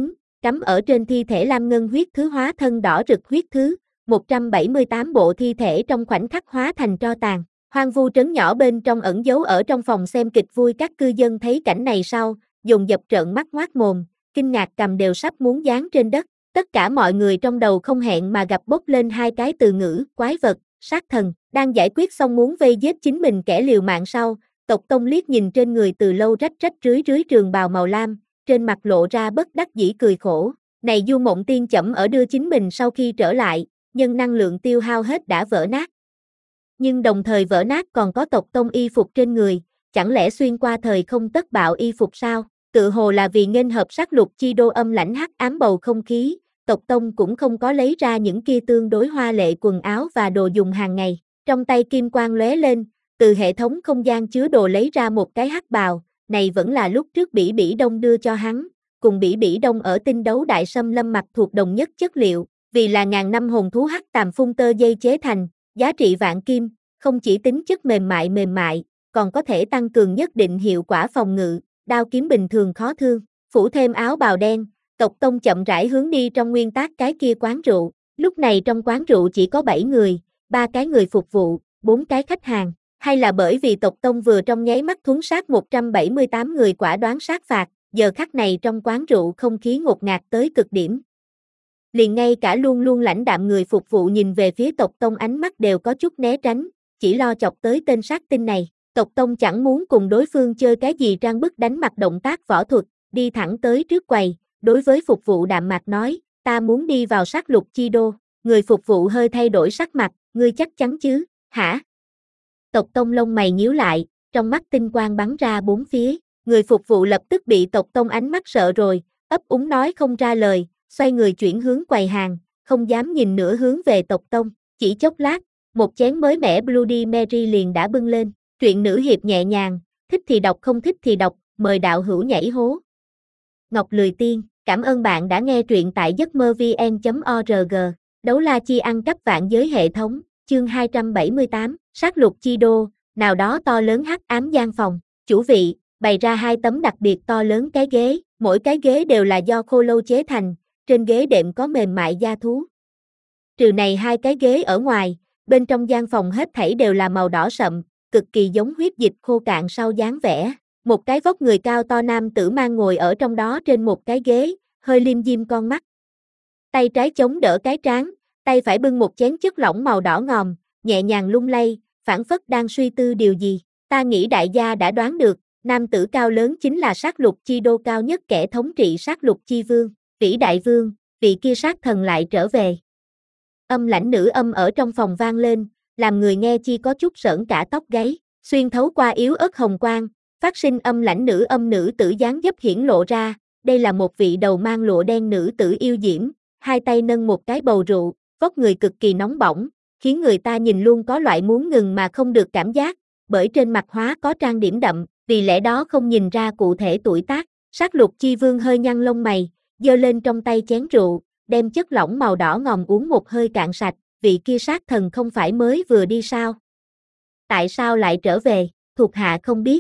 cắm ở trên thi thể lam ngân huyết thứ hóa thân đỏ rực huyết thứ, một trăm bảy mươi tám bộ thi thể trong khoảnh khắc hóa thành tro tàn. Hoang vu trấn nhỏ bên trong ẩn giấu ở trong phòng xem kịch vui các cư dân thấy cảnh này sau, dồn dập trợn mắt ngoác mồm, kinh ngạc cầm đều sắp muốn dán trên đất. Tất cả mọi người trong đầu không hẹn mà gặp bốc lên hai cái từ ngữ, quái vật, sát thần, đang giải quyết xong muốn vây giết chính mình kẻ liều mạng sau, Tộc Tông liếc nhìn trên người từ lâu rách rách rưới rưới trường bào màu lam, trên mặt lộ ra bất đắc dĩ cười khổ, này Du Mộng Tiên chậm ở đưa chính mình sau khi trở lại, nhân năng lượng tiêu hao hết đã vỡ nát. Nhưng đồng thời vỡ nát còn có Tộc Tông y phục trên người, chẳng lẽ xuyên qua thời không tất bạo y phục sao? Tự hồ là vì nghênh hợp sát lục chi đô âm lãnh hắc ám bầu không khí, Tộc Tông cũng không có lấy ra những kia tương đối hoa lệ quần áo và đồ dùng hàng ngày. Trong tay kim quang lóe lên, từ hệ thống không gian chứa đồ lấy ra một cái hắc bào, này vẫn là lúc trước Bỉ Bỉ Đông đưa cho hắn, cùng Bỉ Bỉ Đông ở tinh đấu đại xâm lâm mặc thuộc đồng nhất chất liệu, vì là ngàn năm hồn thú hắc tàm phun tơ dây chế thành, giá trị vạn kim, không chỉ tính chất mềm mại mềm mại, còn có thể tăng cường nhất định hiệu quả phòng ngự, đao kiếm bình thường khó thương, phủ thêm áo bào đen, Tộc Tông chậm rãi hướng đi trong nguyên tắc cái kia quán rượu, lúc này trong quán rượu chỉ có bảy người, ba cái người phục vụ, bốn cái khách hàng, hay là bởi vì Tộc Tông vừa trong nháy mắt thuấn sát một trăm bảy mươi tám người quả đoán sát phạt, giờ khắc này trong quán rượu không khí ngột ngạt tới cực điểm. Liền ngay cả luôn luôn lãnh đạm người phục vụ nhìn về phía Tộc Tông ánh mắt đều có chút né tránh, chỉ lo chọc tới tên sát tinh này. Tộc Tông chẳng muốn cùng đối phương chơi cái gì trang bức đánh mặt động tác võ thuật, đi thẳng tới trước quầy, đối với phục vụ đạm mạc nói, ta muốn đi vào sát lục chi đô. Người phục vụ hơi thay đổi sắc mặt, ngươi chắc chắn chứ, hả? Tộc Tông lông mày nhíu lại, trong mắt tinh quang bắn ra bốn phía, người phục vụ lập tức bị Tộc Tông ánh mắt sợ rồi, ấp úng nói không ra lời, xoay người chuyển hướng quầy hàng, không dám nhìn nữa hướng về Tộc Tông, chỉ chốc lát, một chén mới mẻ Bloody Mary liền đã bưng lên, truyện nữ hiệp nhẹ nhàng, thích thì đọc không thích thì đọc, mời đạo hữu nhảy hố. Ngọc Lười Tiên, cảm ơn bạn đã nghe truyện tại giấc mơ vn chấm org, đấu la chi ăn cắp vạn giới hệ thống, chương hai trăm bảy mươi tám, sát lục chi đô, nào đó to lớn hắc ám gian phòng, chủ vị, bày ra hai tấm đặc biệt to lớn cái ghế, mỗi cái ghế đều là do khô lâu chế thành, trên ghế đệm có mềm mại da thú. Trừ này hai cái ghế ở ngoài, bên trong gian phòng hết thảy đều là màu đỏ sậm, cực kỳ giống huyết dịch khô cạn sau dáng vẻ. Một cái vóc người cao to nam tử mang ngồi ở trong đó trên một cái ghế, hơi liêm diêm con mắt. Tay trái chống đỡ cái trán, tay phải bưng một chén chất lỏng màu đỏ ngòm, nhẹ nhàng lung lay, phảng phất đang suy tư điều gì. Ta nghĩ đại gia đã đoán được, nam tử cao lớn chính là sát lục chi đô cao nhất kẻ thống trị sát lục chi vương, Vĩ Đại Vương, vị kia sát thần lại trở về. Âm lãnh nữ âm ở trong phòng vang lên, làm người nghe chi có chút sởn cả tóc gáy, xuyên thấu qua yếu ớt hồng quang, phát sinh âm lãnh nữ âm nữ tử dáng dấp hiển lộ ra, đây là một vị đầu mang lụa đen nữ tử yêu diễm, hai tay nâng một cái bầu rượu, vóc người cực kỳ nóng bỏng, khiến người ta nhìn luôn có loại muốn ngừng mà không được cảm giác, bởi trên mặt hóa có trang điểm đậm, vì lẽ đó không nhìn ra cụ thể tuổi tác. Sát lục chi vương hơi nhăn lông mày, giơ lên trong tay chén rượu, đem chất lỏng màu đỏ ngòm uống một hơi cạn sạch, vị kia sát thần không phải mới vừa đi sao? Tại sao lại trở về, thuộc hạ không biết.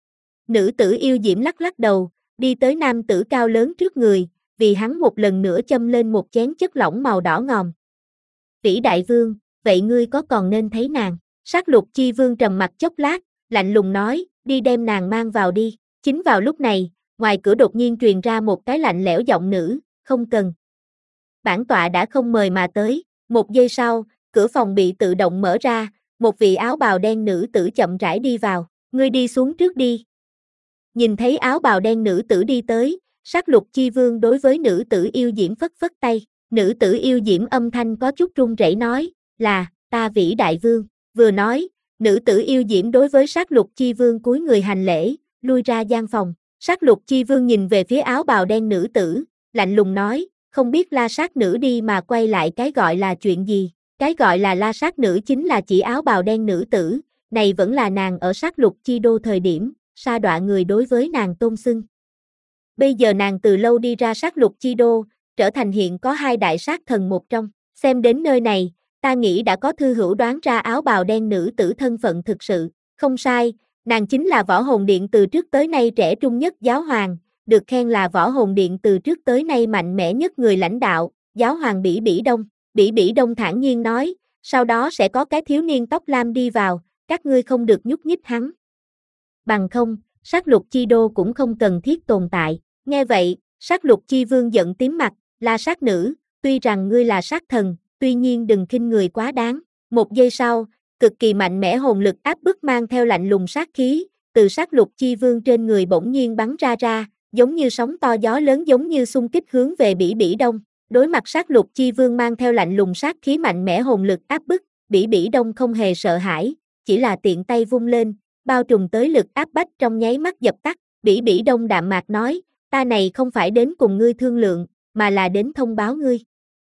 Nữ tử yêu diễm lắc lắc đầu, đi tới nam tử cao lớn trước người, vì hắn một lần nữa châm lên một chén chất lỏng màu đỏ ngòm. Vĩ Đại Vương, vậy ngươi có còn nên thấy nàng? Sát lục chi vương trầm mặt chốc lát, lạnh lùng nói, đi đem nàng mang vào đi. Chính vào lúc này, ngoài cửa đột nhiên truyền ra một cái lạnh lẽo giọng nữ, không cần. Bản tọa đã không mời mà tới. Một giây sau, cửa phòng bị tự động mở ra, một vị áo bào đen nữ tử chậm rãi đi vào, ngươi đi xuống trước đi. Nhìn thấy áo bào đen nữ tử đi tới, sát lục chi vương đối với nữ tử yêu diễm phất phất tay, nữ tử yêu diễm âm thanh có chút run rẩy nói, là, ta Vĩ Đại Vương, vừa nói, nữ tử yêu diễm đối với sát lục chi vương cúi người hành lễ, lui ra gian phòng, sát lục chi vương nhìn về phía áo bào đen nữ tử, lạnh lùng nói, không biết la sát nữ đi mà quay lại cái gọi là chuyện gì, cái gọi là la sát nữ chính là chỉ áo bào đen nữ tử, này vẫn là nàng ở sát lục chi đô thời điểm, sa đọa người đối với nàng tôn xưng. Bây giờ nàng từ lâu đi ra sát lục chi đô, trở thành hiện có hai đại sát thần một trong, xem đến nơi này, ta nghĩ đã có thư hữu đoán ra áo bào đen nữ tử thân phận thực sự, không sai, nàng chính là võ hồn điện từ trước tới nay trẻ trung nhất giáo hoàng, được khen là võ hồn điện từ trước tới nay mạnh mẽ nhất người lãnh đạo, giáo hoàng Bỉ Bỉ Đông. Bỉ Bỉ Đông thản nhiên nói, sau đó sẽ có cái thiếu niên tóc lam đi vào, các ngươi không được nhúc nhích hắn. Bằng không, sát lục chi đô cũng không cần thiết tồn tại. Nghe vậy, sát lục chi vương giận tím mặt, là sát nữ, tuy rằng ngươi là sát thần, tuy nhiên đừng khinh người quá đáng. Một giây sau, cực kỳ mạnh mẽ hồn lực áp bức mang theo lạnh lùng sát khí, từ sát lục chi vương trên người bỗng nhiên bắn ra ra, giống như sóng to gió lớn giống như xung kích hướng về Bỉ Bỉ Đông. Đối mặt sát lục chi vương mang theo lạnh lùng sát khí mạnh mẽ hồn lực áp bức, Bỉ Bỉ Đông không hề sợ hãi, chỉ là tiện tay vung lên, bao trùm tới lực áp bách trong nháy mắt dập tắt. Bỉ Bỉ Đông đạm mạc nói, ta này không phải đến cùng ngươi thương lượng, mà là đến thông báo ngươi.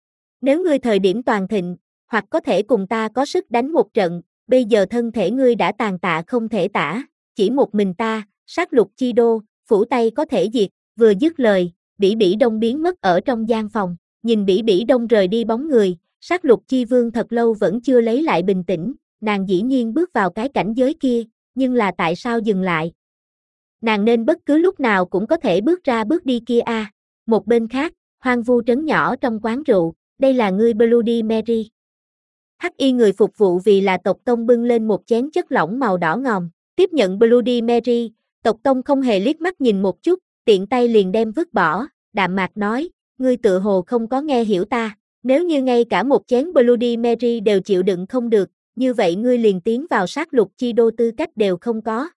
Nếu ngươi thời điểm toàn thịnh, hoặc có thể cùng ta có sức đánh một trận, bây giờ thân thể ngươi đã tàn tạ không thể tả, chỉ một mình ta, sát lục chi đô, phủ tay có thể diệt. Vừa dứt lời, Bỉ Bỉ Đông biến mất ở trong gian phòng, nhìn Bỉ Bỉ Đông rời đi bóng người, sát lục chi vương thật lâu vẫn chưa lấy lại bình tĩnh, nàng dĩ nhiên bước vào cái cảnh giới kia, nhưng là tại sao dừng lại? Nàng nên bất cứ lúc nào cũng có thể bước ra bước đi kia a. À. Một bên khác, hoang vu trấn nhỏ trong quán rượu, đây là ngươi Bloody Mary. Hắc y người phục vụ vì là tộc tông bưng lên một chén chất lỏng màu đỏ ngòm, tiếp nhận Bloody Mary, tộc tông không hề liếc mắt nhìn một chút, tiện tay liền đem vứt bỏ, đạm mạc nói, ngươi tự hồ không có nghe hiểu ta, nếu như ngay cả một chén Bloody Mary đều chịu đựng không được, như vậy ngươi liền tiến vào sát lục chi đô tư cách đều không có.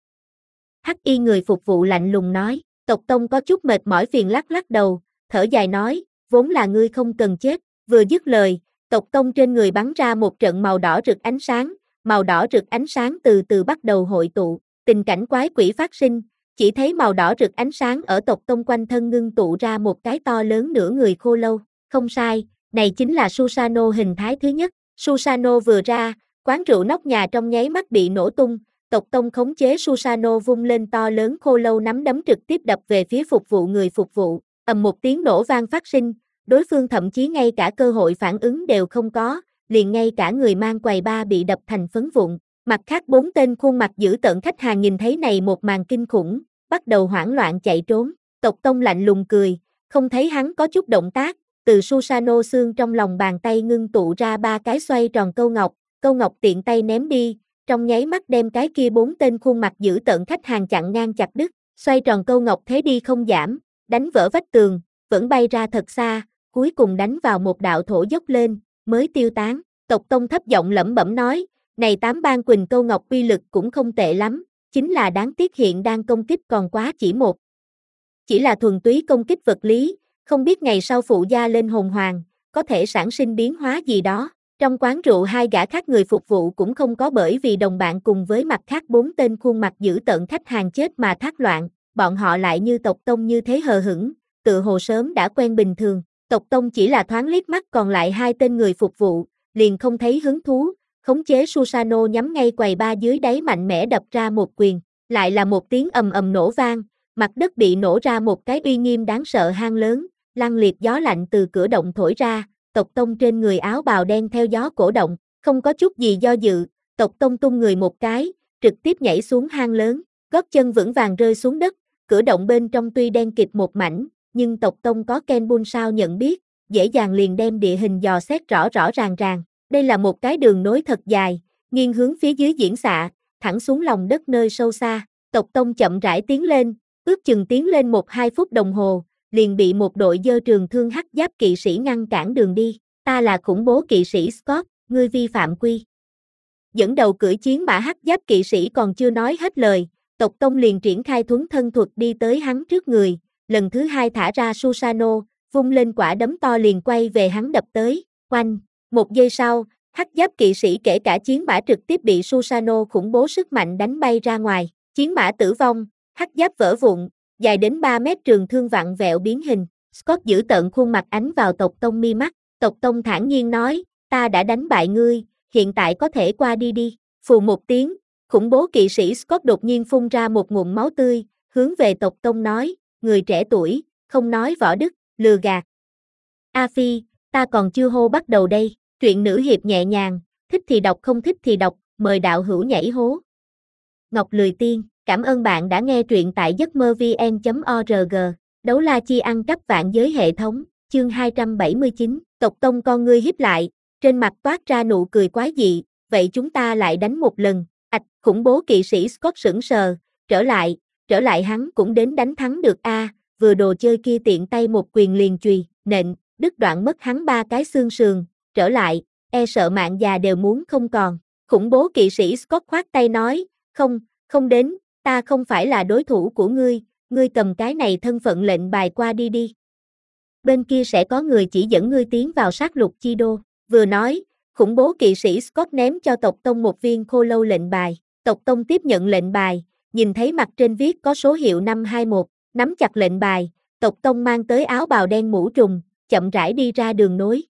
Hắc y người phục vụ lạnh lùng nói, tộc tông có chút mệt mỏi phiền lắc lắc đầu, thở dài nói, vốn là ngươi không cần chết. Vừa dứt lời, tộc tông trên người bắn ra một trận màu đỏ rực ánh sáng, màu đỏ rực ánh sáng từ từ bắt đầu hội tụ, tình cảnh quái quỷ phát sinh, chỉ thấy màu đỏ rực ánh sáng ở tộc tông quanh thân ngưng tụ ra một cái to lớn nửa người khô lâu, không sai, này chính là Susano hình thái thứ nhất. Susano vừa ra, quán rượu nóc nhà trong nháy mắt bị nổ tung, tộc tông khống chế Susano vung lên to lớn khô lâu nắm đấm trực tiếp đập về phía phục vụ người phục vụ, ầm một tiếng nổ vang phát sinh, đối phương thậm chí ngay cả cơ hội phản ứng đều không có, liền ngay cả người mang quầy ba bị đập thành phấn vụn. Mặt khác bốn tên khuôn mặt dữ tợn khách hàng nhìn thấy này một màn kinh khủng, bắt đầu hoảng loạn chạy trốn. Tộc tông lạnh lùng cười, không thấy hắn có chút động tác, từ Susano xương trong lòng bàn tay ngưng tụ ra ba cái xoay tròn câu ngọc, câu ngọc tiện tay ném đi, trong nháy mắt đem cái kia bốn tên khuôn mặt dữ tợn khách hàng chặn ngang chặt đứt, xoay tròn câu ngọc thế đi không giảm, đánh vỡ vách tường, vẫn bay ra thật xa, cuối cùng đánh vào một đạo thổ dốc lên, mới tiêu tán. Tộc tông thấp giọng lẩm bẩm nói, này tám ban quỳnh câu ngọc uy lực cũng không tệ lắm, chính là đáng tiếc hiện đang công kích còn quá chỉ một. Chỉ là thuần túy công kích vật lý, không biết ngày sau phụ gia lên hồn hoàng, có thể sản sinh biến hóa gì đó. Trong quán rượu hai gã khác người phục vụ cũng không có bởi vì đồng bạn cùng với mặt khác bốn tên khuôn mặt dữ tợn khách hàng chết mà thác loạn, bọn họ lại như tộc tông như thế hờ hững, tự hồ sớm đã quen bình thường. Tộc tông chỉ là thoáng liếc mắt còn lại hai tên người phục vụ, liền không thấy hứng thú, khống chế Susano nhắm ngay quầy ba dưới đáy mạnh mẽ đập ra một quyền, lại là một tiếng ầm ầm nổ vang, mặt đất bị nổ ra một cái uy nghiêm đáng sợ hang lớn, lăng liệt gió lạnh từ cửa động thổi ra, tộc tông trên người áo bào đen theo gió cổ động, không có chút gì do dự, tộc tông tung người một cái, trực tiếp nhảy xuống hang lớn, gót chân vững vàng rơi xuống đất, cửa động bên trong tuy đen kịt một mảnh, nhưng tộc tông có Ken Bun sao nhận biết, dễ dàng liền đem địa hình dò xét rõ rõ ràng ràng. Đây là một cái đường nối thật dài, nghiêng hướng phía dưới diễn xạ, thẳng xuống lòng đất nơi sâu xa. Tộc tông chậm rãi tiến lên, ước chừng tiến lên một hai phút đồng hồ, liền bị một đội dơ trường thương hắc giáp kỵ sĩ ngăn cản đường đi. Ta là khủng bố kỵ sĩ Scott, ngươi vi phạm quy. Dẫn đầu cưỡi chiến mã hắc giáp kỵ sĩ còn chưa nói hết lời, tộc tông liền triển khai thuấn thân thuật đi tới hắn trước người, lần thứ hai thả ra Susano, vung lên quả đấm to liền quay về hắn đập tới, oanh. Một giây sau, hắc giáp kỵ sĩ kể cả chiến mã trực tiếp bị Susano khủng bố sức mạnh đánh bay ra ngoài, chiến mã tử vong, hắc giáp vỡ vụn, dài đến ba mét trường thương vặn vẹo biến hình. Scott giữ tợn khuôn mặt ánh vào tộc tông mi mắt, tộc tông thản nhiên nói, ta đã đánh bại ngươi, hiện tại có thể qua đi đi. Phù một tiếng, khủng bố kỵ sĩ Scott đột nhiên phun ra một ngụm máu tươi, hướng về tộc tông nói, người trẻ tuổi, không nói võ đức, lừa gạt. A Phi, ta còn chưa hô bắt đầu đây, truyện nữ hiệp nhẹ nhàng, thích thì đọc không thích thì đọc, mời đạo hữu nhảy hố. Ngọc Lười Tiên, cảm ơn bạn đã nghe truyện tại giấc mơ vn chấm org. Đấu la chi ăn cắp vạn giới hệ thống, chương hai trăm bảy mươi chín, tộc tông con ngươi híp lại, trên mặt toát ra nụ cười quái dị, vậy chúng ta lại đánh một lần, ạch, khủng bố kỵ sĩ Scott sững sờ, trở lại, trở lại hắn cũng đến đánh thắng được a, vừa đồ chơi kia tiện tay một quyền liền chùy, nện, đứt đoạn mất hắn ba cái xương sườn, trở lại, e sợ mạng già đều muốn không còn, khủng bố kỵ sĩ Scott khoát tay nói, không, không đến, ta không phải là đối thủ của ngươi, ngươi cầm cái này thân phận lệnh bài qua đi đi. Bên kia sẽ có người chỉ dẫn ngươi tiến vào sát lục chi đô, vừa nói, khủng bố kỵ sĩ Scott ném cho tộc tông một viên khô lâu lệnh bài, tộc tông tiếp nhận lệnh bài, nhìn thấy mặt trên viết có số hiệu năm hai mốt, nắm chặt lệnh bài, tộc tông mang tới áo bào đen mũ trùng, chậm rãi đi ra đường nối.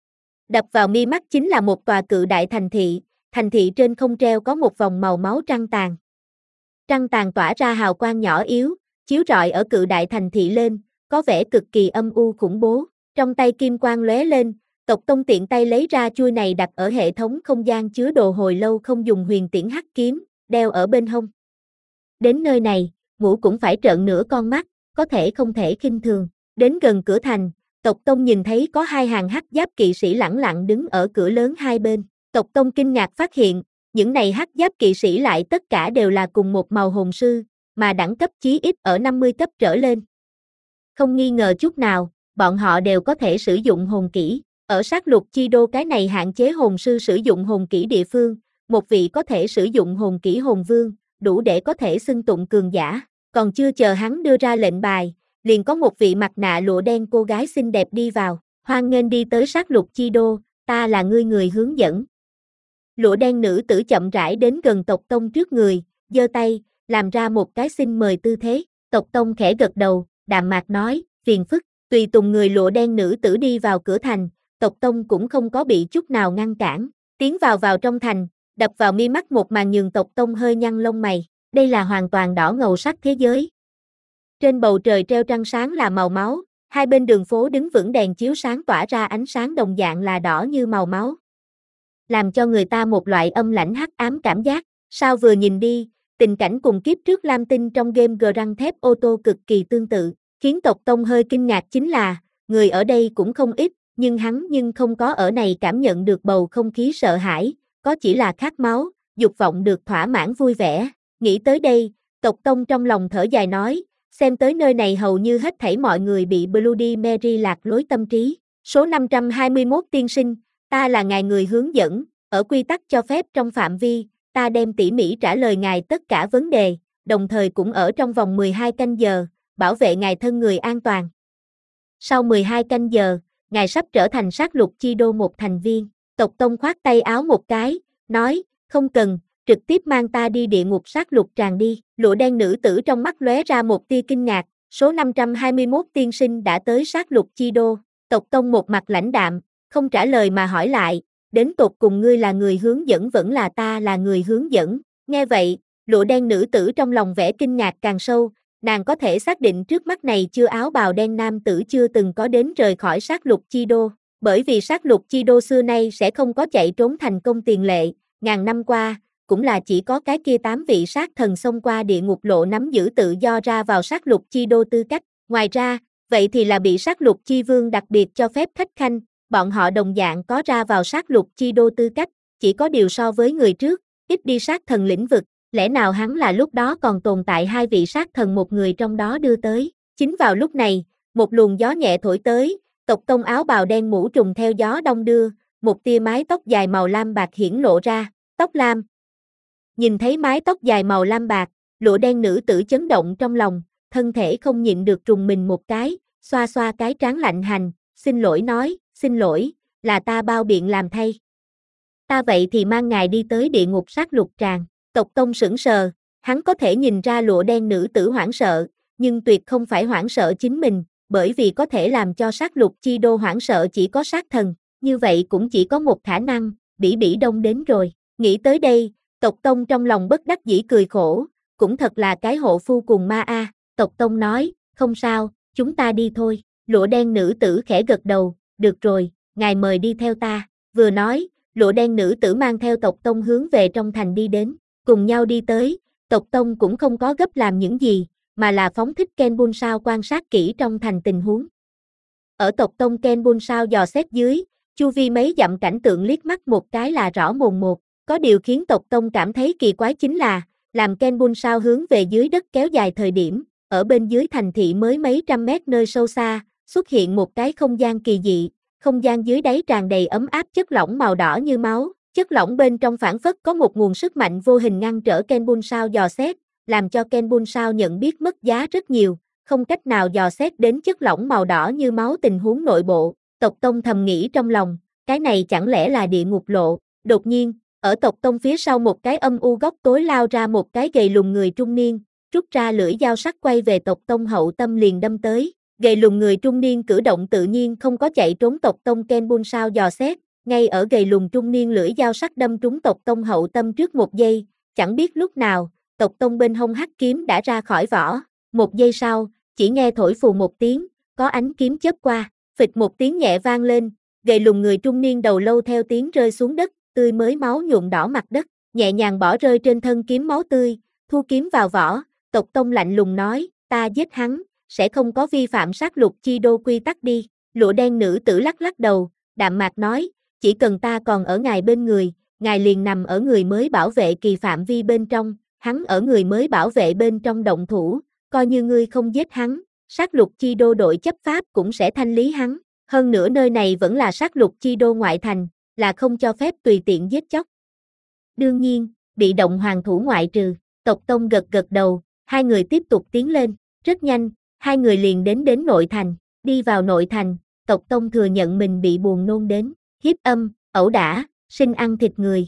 Đập vào mi mắt chính là một tòa cự đại thành thị, thành thị trên không treo có một vòng màu máu trăng tàn. Trăng tàn tỏa ra hào quang nhỏ yếu, chiếu rọi ở cự đại thành thị lên, có vẻ cực kỳ âm u khủng bố, trong tay kim quang lóe lên, tộc tông tiện tay lấy ra chuôi này đặt ở hệ thống không gian chứa đồ hồi lâu không dùng huyền tiễn hắc kiếm, đeo ở bên hông. Đến nơi này, ngủ cũng phải trợn nửa con mắt, có thể không thể khinh thường, đến gần cửa thành, tộc tông nhìn thấy có hai hàng hắc giáp kỵ sĩ lẳng lặng đứng ở cửa lớn hai bên, tộc tông kinh ngạc phát hiện, những này hắc giáp kỵ sĩ lại tất cả đều là cùng một màu hồn sư, mà đẳng cấp chí ít ở năm mươi cấp trở lên. Không nghi ngờ chút nào, bọn họ đều có thể sử dụng hồn kỹ, ở sát lục chi đô cái này hạn chế hồn sư sử dụng hồn kỹ địa phương, một vị có thể sử dụng hồn kỹ hồn vương, đủ để có thể xưng tụng cường giả, còn chưa chờ hắn đưa ra lệnh bài, liền có một vị mặt nạ lụa đen cô gái xinh đẹp đi vào, hoan nghênh đi tới sát lục chi đô, ta là ngươi người hướng dẫn. Lụa đen nữ tử chậm rãi đến gần tộc tông trước người, giơ tay, làm ra một cái xin mời tư thế, tộc tông khẽ gật đầu, đạm mạc nói, phiền phức, tùy tùng người lụa đen nữ tử đi vào cửa thành, tộc tông cũng không có bị chút nào ngăn cản, tiến vào vào trong thành, đập vào mi mắt một màn nhường tộc tông hơi nhăn lông mày, đây là hoàn toàn đỏ ngầu sắc thế giới. Trên bầu trời treo trăng sáng là màu máu, hai bên đường phố đứng vững đèn chiếu sáng tỏa ra ánh sáng đồng dạng là đỏ như màu máu, làm cho người ta một loại âm lãnh hắc ám cảm giác, sao vừa nhìn đi, tình cảnh cùng kiếp trước Lam Tinh trong game Grand Theft Auto cực kỳ tương tự, khiến tộc tông hơi kinh ngạc chính là, người ở đây cũng không ít, nhưng hắn nhưng không có ở này cảm nhận được bầu không khí sợ hãi, có chỉ là khát máu, dục vọng được thỏa mãn vui vẻ, nghĩ tới đây, tộc tông trong lòng thở dài nói, xem tới nơi này hầu như hết thảy mọi người bị Bloody Mary lạc lối tâm trí, số năm trăm hai mươi mốt tiên sinh, ta là ngài người hướng dẫn, ở quy tắc cho phép trong phạm vi, ta đem tỉ mỉ trả lời ngài tất cả vấn đề, đồng thời cũng ở trong vòng mười hai canh giờ, bảo vệ ngài thân người an toàn. Sau mười hai canh giờ, ngài sắp trở thành sát lục chi đô một thành viên, tộc tông khoát tay áo một cái, nói, không cần, trực tiếp mang ta đi địa ngục sát lục tràng đi, lụa đen nữ tử trong mắt lóe ra một tia kinh ngạc, số năm trăm hai mươi mốt tiên sinh đã tới sát lục chi đô, tộc tông một mặt lãnh đạm, không trả lời mà hỏi lại, đến tột cùng ngươi là người hướng dẫn vẫn là ta là người hướng dẫn, nghe vậy, lụa đen nữ tử trong lòng vẻ kinh ngạc càng sâu, nàng có thể xác định trước mắt này chưa áo bào đen nam tử chưa từng có đến rời khỏi sát lục chi đô, bởi vì sát lục chi đô xưa nay sẽ không có chạy trốn thành công tiền lệ, ngàn năm qua, cũng là chỉ có cái kia tám vị sát thần xông qua địa ngục lộ nắm giữ tự do ra vào sát lục chi đô tư cách, ngoài ra, vậy thì là bị sát lục chi vương đặc biệt cho phép khách khanh, bọn họ đồng dạng có ra vào sát lục chi đô tư cách, chỉ có điều so với người trước, ít đi sát thần lĩnh vực, lẽ nào hắn là lúc đó còn tồn tại hai vị sát thần một người trong đó đưa tới, chính vào lúc này, một luồng gió nhẹ thổi tới, tộc tông áo bào đen mũ trùng theo gió đông đưa, một tia mái tóc dài màu lam bạc hiển lộ ra, tóc lam. Nhìn thấy mái tóc dài màu lam bạc, lụa đen nữ tử chấn động trong lòng, thân thể không nhịn được trùng mình một cái, xoa xoa cái trán lạnh hành, xin lỗi nói, xin lỗi, là ta bao biện làm thay. Ta vậy thì mang ngài đi tới địa ngục sát lục tràng, tộc tông sững sờ, hắn có thể nhìn ra lụa đen nữ tử hoảng sợ, nhưng tuyệt không phải hoảng sợ chính mình, bởi vì có thể làm cho sát lục chi đô hoảng sợ chỉ có sát thần, như vậy cũng chỉ có một khả năng, Bỉ Bỉ Đông đến rồi, nghĩ tới đây, tộc tông trong lòng bất đắc dĩ cười khổ, cũng thật là cái hộ phu cùng ma a, tộc tông nói, không sao, chúng ta đi thôi, lụa đen nữ tử khẽ gật đầu, được rồi, ngài mời đi theo ta, vừa nói, lụa đen nữ tử mang theo tộc tông hướng về trong thành đi đến, cùng nhau đi tới, tộc tông cũng không có gấp làm những gì, mà là phóng thích Ken Bun Sao quan sát kỹ trong thành tình huống. Ở tộc tông Ken Bun Sao dò xét dưới, chu vi mấy dặm cảnh tượng liếc mắt một cái là rõ mồn một, có điều khiến tộc tông cảm thấy kỳ quái chính là, làm Ken Bun Sao hướng về dưới đất kéo dài thời điểm, ở bên dưới thành thị mới mấy trăm mét nơi sâu xa, xuất hiện một cái không gian kỳ dị, không gian dưới đáy tràn đầy ấm áp chất lỏng màu đỏ như máu, chất lỏng bên trong phảng phất có một nguồn sức mạnh vô hình ngăn trở Ken Bun Sao dò xét, làm cho Ken Bun Sao nhận biết mất giá rất nhiều, không cách nào dò xét đến chất lỏng màu đỏ như máu tình huống nội bộ. Tộc tông thầm nghĩ trong lòng, cái này chẳng lẽ là địa ngục lộ. Đột nhiên, ở tộc tông phía sau một cái âm u góc tối lao ra một cái gầy lùn người trung niên, rút ra lưỡi dao sắc quay về tộc tông hậu tâm liền đâm tới. Gầy lùn người trung niên cử động tự nhiên không có chạy trốn tộc tông Ken Bun Sao dò xét, ngay ở gầy lùn trung niên lưỡi dao sắc đâm trúng tộc tông hậu tâm trước một giây, chẳng biết lúc nào, tộc tông bên hông hắc kiếm đã ra khỏi vỏ. Một giây sau, chỉ nghe thổi phù một tiếng, có ánh kiếm chớp qua, phịch một tiếng nhẹ vang lên, gầy lùn người trung niên đầu lâu theo tiếng rơi xuống đất, tươi mới máu nhuộm đỏ mặt đất, nhẹ nhàng bỏ rơi trên thân kiếm máu tươi, thu kiếm vào vỏ, tộc tông lạnh lùng nói, ta giết hắn, sẽ không có vi phạm sát lục chi đô quy tắc đi. Lụa đen nữ tử lắc lắc đầu, đạm mạc nói, chỉ cần ta còn ở ngài bên người, ngài liền nằm ở người mới bảo vệ kỳ phạm vi bên trong, hắn ở người mới bảo vệ bên trong động thủ, coi như ngươi không giết hắn, sát lục chi đô đội chấp pháp cũng sẽ thanh lý hắn, hơn nữa nơi này vẫn là sát lục chi đô ngoại thành, là không cho phép tùy tiện giết chóc. Đương nhiên, bị động hoàng thủ ngoại trừ, tộc tông gật gật đầu, hai người tiếp tục tiến lên, rất nhanh, hai người liền đến đến nội thành, đi vào nội thành, tộc tông thừa nhận mình bị buồn nôn đến, hiếp âm, ẩu đả, sinh ăn thịt người.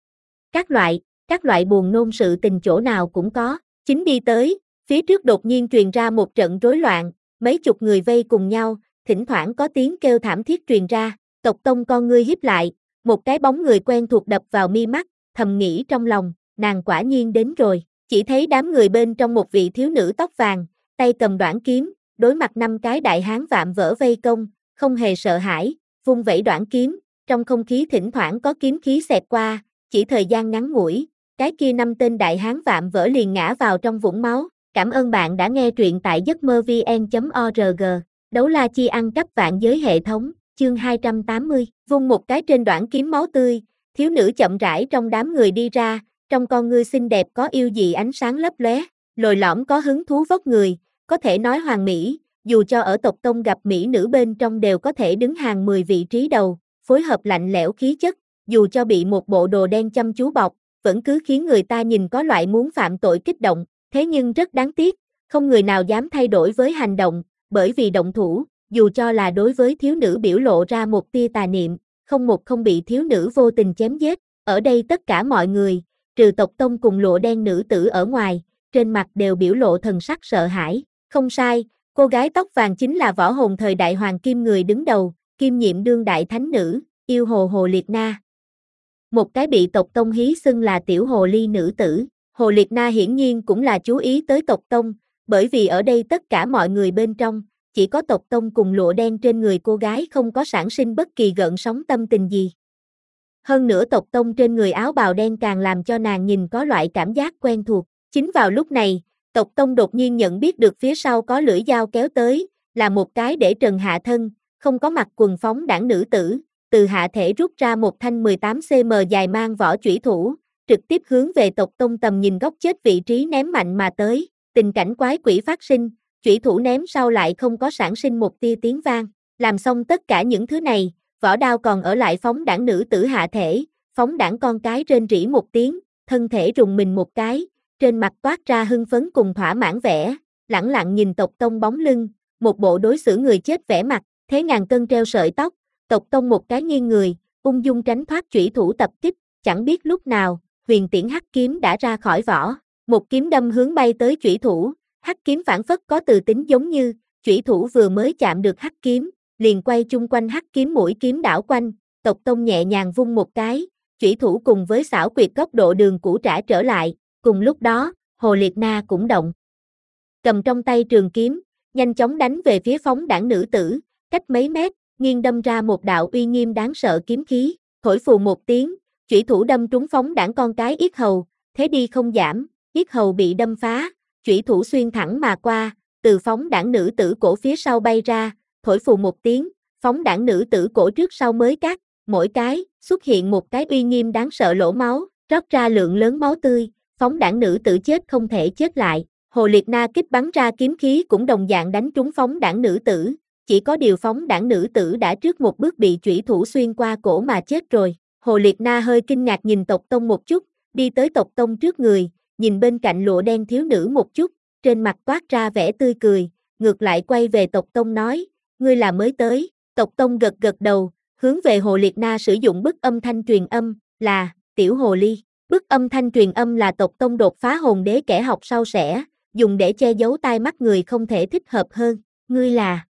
Các loại, các loại buồn nôn sự tình chỗ nào cũng có, chính đi tới, phía trước đột nhiên truyền ra một trận rối loạn, mấy chục người vây cùng nhau, thỉnh thoảng có tiếng kêu thảm thiết truyền ra, tộc tông con ngươi híp lại, một cái bóng người quen thuộc đập vào mi mắt, thầm nghĩ trong lòng, nàng quả nhiên đến rồi, chỉ thấy đám người bên trong một vị thiếu nữ tóc vàng, tay cầm đoản kiếm, đối mặt năm cái đại hán vạm vỡ vây công, không hề sợ hãi, vung vẩy đoản kiếm, trong không khí thỉnh thoảng có kiếm khí xẹt qua, chỉ thời gian ngắn ngủi, cái kia năm tên đại hán vạm vỡ liền ngã vào trong vũng máu. Cảm ơn bạn đã nghe truyện tại giấc mơ vn chấm org. Đấu la chi ăn cắp vạn giới hệ thống, chương hai trăm tám mươi, vung một cái trên đoản kiếm máu tươi, thiếu nữ chậm rãi trong đám người đi ra, trong con ngươi xinh đẹp có yêu dị ánh sáng lấp lóe, lồi lõm có hứng thú vóc người, có thể nói hoàn mỹ, dù cho ở tộc tông gặp mỹ nữ bên trong đều có thể đứng hàng mười vị trí đầu, phối hợp lạnh lẽo khí chất, dù cho bị một bộ đồ đen chăm chú bọc, vẫn cứ khiến người ta nhìn có loại muốn phạm tội kích động. Thế nhưng rất đáng tiếc, không người nào dám thay đổi với hành động, bởi vì động thủ, dù cho là đối với thiếu nữ biểu lộ ra một tia tà niệm, không một không bị thiếu nữ vô tình chém giết. Ở đây tất cả mọi người, trừ tộc tông cùng lụa đen nữ tử ở ngoài, trên mặt đều biểu lộ thần sắc sợ hãi. Không sai, cô gái tóc vàng chính là võ hồn thời đại hoàng kim người đứng đầu, kiêm nhiệm đương đại thánh nữ, yêu hồ Hồ Liệt Na. Một cái bị tộc tông hí xưng là tiểu hồ ly nữ tử. Hồ Liệt Na hiển nhiên cũng là chú ý tới tộc tông, bởi vì ở đây tất cả mọi người bên trong, chỉ có tộc tông cùng lụa đen trên người cô gái không có sản sinh bất kỳ gợn sóng tâm tình gì. Hơn nữa tộc tông trên người áo bào đen càng làm cho nàng nhìn có loại cảm giác quen thuộc. Chính vào lúc này, tộc tông đột nhiên nhận biết được phía sau có lưỡi dao kéo tới, là một cái để trần hạ thân, không có mặc quần phóng đảng nữ tử, từ hạ thể rút ra một thanh mười tám xăng-ti-mét dài mang vỏ chủy thủ, trực tiếp hướng về tộc tông tầm nhìn góc chết vị trí ném mạnh mà tới, tình cảnh quái quỷ phát sinh, chủy thủ ném sau lại không có sản sinh một tia tiếng vang, làm xong tất cả những thứ này, vỏ đao còn ở lại phóng đảng nữ tử hạ thể, phóng đảng con cái rên rỉ một tiếng, thân thể rùng mình một cái, trên mặt toát ra hưng phấn cùng thỏa mãn vẻ, lẳng lặng nhìn tộc tông bóng lưng, một bộ đối xử người chết vẻ mặt, thế ngàn cân treo sợi tóc, tộc tông một cái nghiêng người, ung dung tránh thoát chủy thủ tập kích, chẳng biết lúc nào, huyền tiễn hắc kiếm đã ra khỏi vỏ, một kiếm đâm hướng bay tới chủy thủ, hắc kiếm phản phất có từ tính giống như, chủy thủ vừa mới chạm được hắc kiếm, liền quay chung quanh hắc kiếm mũi kiếm đảo quanh, tộc tông nhẹ nhàng vung một cái, chủy thủ cùng với xảo quyệt góc độ đường cũ trả trở lại, cùng lúc đó, Hồ Liệt Na cũng động. Cầm trong tay trường kiếm, nhanh chóng đánh về phía phóng đảng nữ tử, cách mấy mét, nghiêng đâm ra một đạo uy nghiêm đáng sợ kiếm khí, thổi phù một tiếng, chủy thủ đâm trúng phóng đảng con cái yết hầu, thế đi không giảm, yết hầu bị đâm phá, chủy thủ xuyên thẳng mà qua, từ phóng đảng nữ tử cổ phía sau bay ra, thổi phù một tiếng, phóng đảng nữ tử cổ trước sau mới cắt, mỗi cái, xuất hiện một cái uy nghiêm đáng sợ lỗ máu, rót ra lượng lớn máu tươi, phóng đảng nữ tử chết không thể chết lại. Hồ Liệt Na kích bắn ra kiếm khí cũng đồng dạng đánh trúng phóng đảng nữ tử, chỉ có điều phóng đảng nữ tử đã trước một bước bị chủy thủ xuyên qua cổ mà chết rồi. Hồ Liệt Na hơi kinh ngạc nhìn Tộc Tông một chút, đi tới Tộc Tông trước người, nhìn bên cạnh lụa đen thiếu nữ một chút, trên mặt toát ra vẻ tươi cười, ngược lại quay về Tộc Tông nói, ngươi là mới tới. Tộc Tông gật gật đầu, hướng về Hồ Liệt Na sử dụng bức âm thanh truyền âm, là, tiểu hồ ly. Bức âm thanh truyền âm là Tộc Tông đột phá hồn đế kẻ học sau sẽ, dùng để che giấu tai mắt người không thể thích hợp hơn, ngươi là.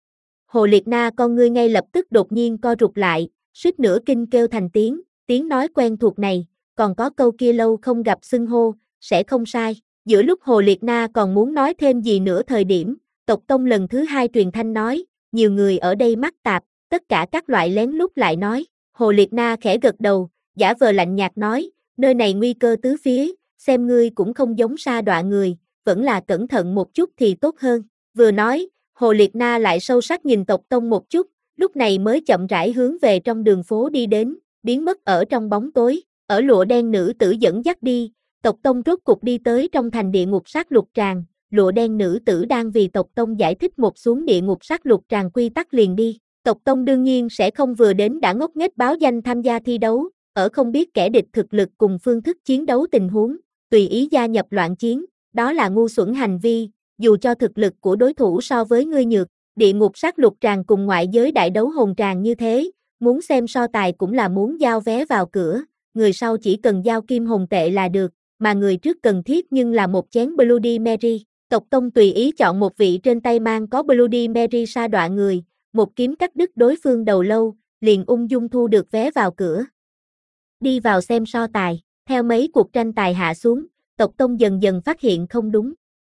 Hồ Liệt Na con ngươi ngay lập tức đột nhiên co rụt lại, suýt nữa kinh kêu thành tiếng, tiếng nói quen thuộc này, còn có câu kia lâu không gặp xưng hô, sẽ không sai. Giữa lúc Hồ Liệt Na còn muốn nói thêm gì nữa thời điểm, Tộc Tông lần thứ hai truyền thanh nói, nhiều người ở đây mắc tạp, tất cả các loại lén lút lại nói. Hồ Liệt Na khẽ gật đầu, giả vờ lạnh nhạt nói, nơi này nguy cơ tứ phía, xem ngươi cũng không giống sa đọa người, vẫn là cẩn thận một chút thì tốt hơn. Vừa nói, Hồ Liệt Na lại sâu sắc nhìn Tộc Tông một chút, lúc này mới chậm rãi hướng về trong đường phố đi đến, biến mất ở trong bóng tối. Ở lụa đen nữ tử dẫn dắt đi, Tộc Tông rốt cục đi tới trong thành địa ngục sát lục tràng, lụa đen nữ tử đang vì Tộc Tông giải thích một xuống địa ngục sát lục tràng quy tắc liền đi. Tộc Tông đương nhiên sẽ không vừa đến đã ngốc nghếch báo danh tham gia thi đấu, ở không biết kẻ địch thực lực cùng phương thức chiến đấu tình huống, tùy ý gia nhập loạn chiến, đó là ngu xuẩn hành vi, dù cho thực lực của đối thủ so với ngươi nhược, địa ngục sát lục tràng cùng ngoại giới đại đấu hồn tràng như thế, muốn xem so tài cũng là muốn giao vé vào cửa, người sau chỉ cần giao kim hồn tệ là được, mà người trước cần thiết nhưng là một chén Bloody Mary. Tộc Tông tùy ý chọn một vị trên tay mang có Bloody Mary sa đọa người, một kiếm cắt đứt đối phương đầu lâu, liền ung dung thu được vé vào cửa. Đi vào xem so tài, theo mấy cuộc tranh tài hạ xuống, Tộc Tông dần dần phát hiện không đúng.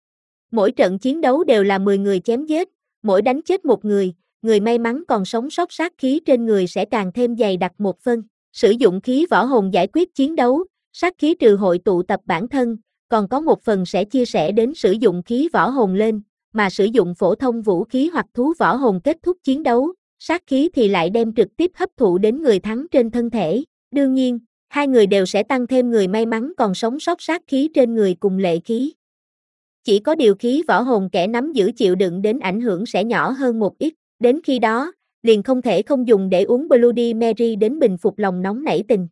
Mỗi trận chiến đấu đều là mười người chém giết, mỗi đánh chết một người, người may mắn còn sống sót sát khí trên người sẽ càng thêm dày đặc một phân. Sử dụng khí võ hồn giải quyết chiến đấu, sát khí trừ hội tụ tập bản thân, còn có một phần sẽ chia sẻ đến sử dụng khí võ hồn lên, mà sử dụng phổ thông vũ khí hoặc thú võ hồn kết thúc chiến đấu, sát khí thì lại đem trực tiếp hấp thụ đến người thắng trên thân thể. Đương nhiên, hai người đều sẽ tăng thêm người may mắn còn sống sót sát khí trên người cùng lệ khí. Chỉ có điều khí võ hồn kẻ nắm giữ chịu đựng đến ảnh hưởng sẽ nhỏ hơn một ít, đến khi đó, liền không thể không dùng để uống Bloody Mary đến bình phục lòng nóng nảy tình.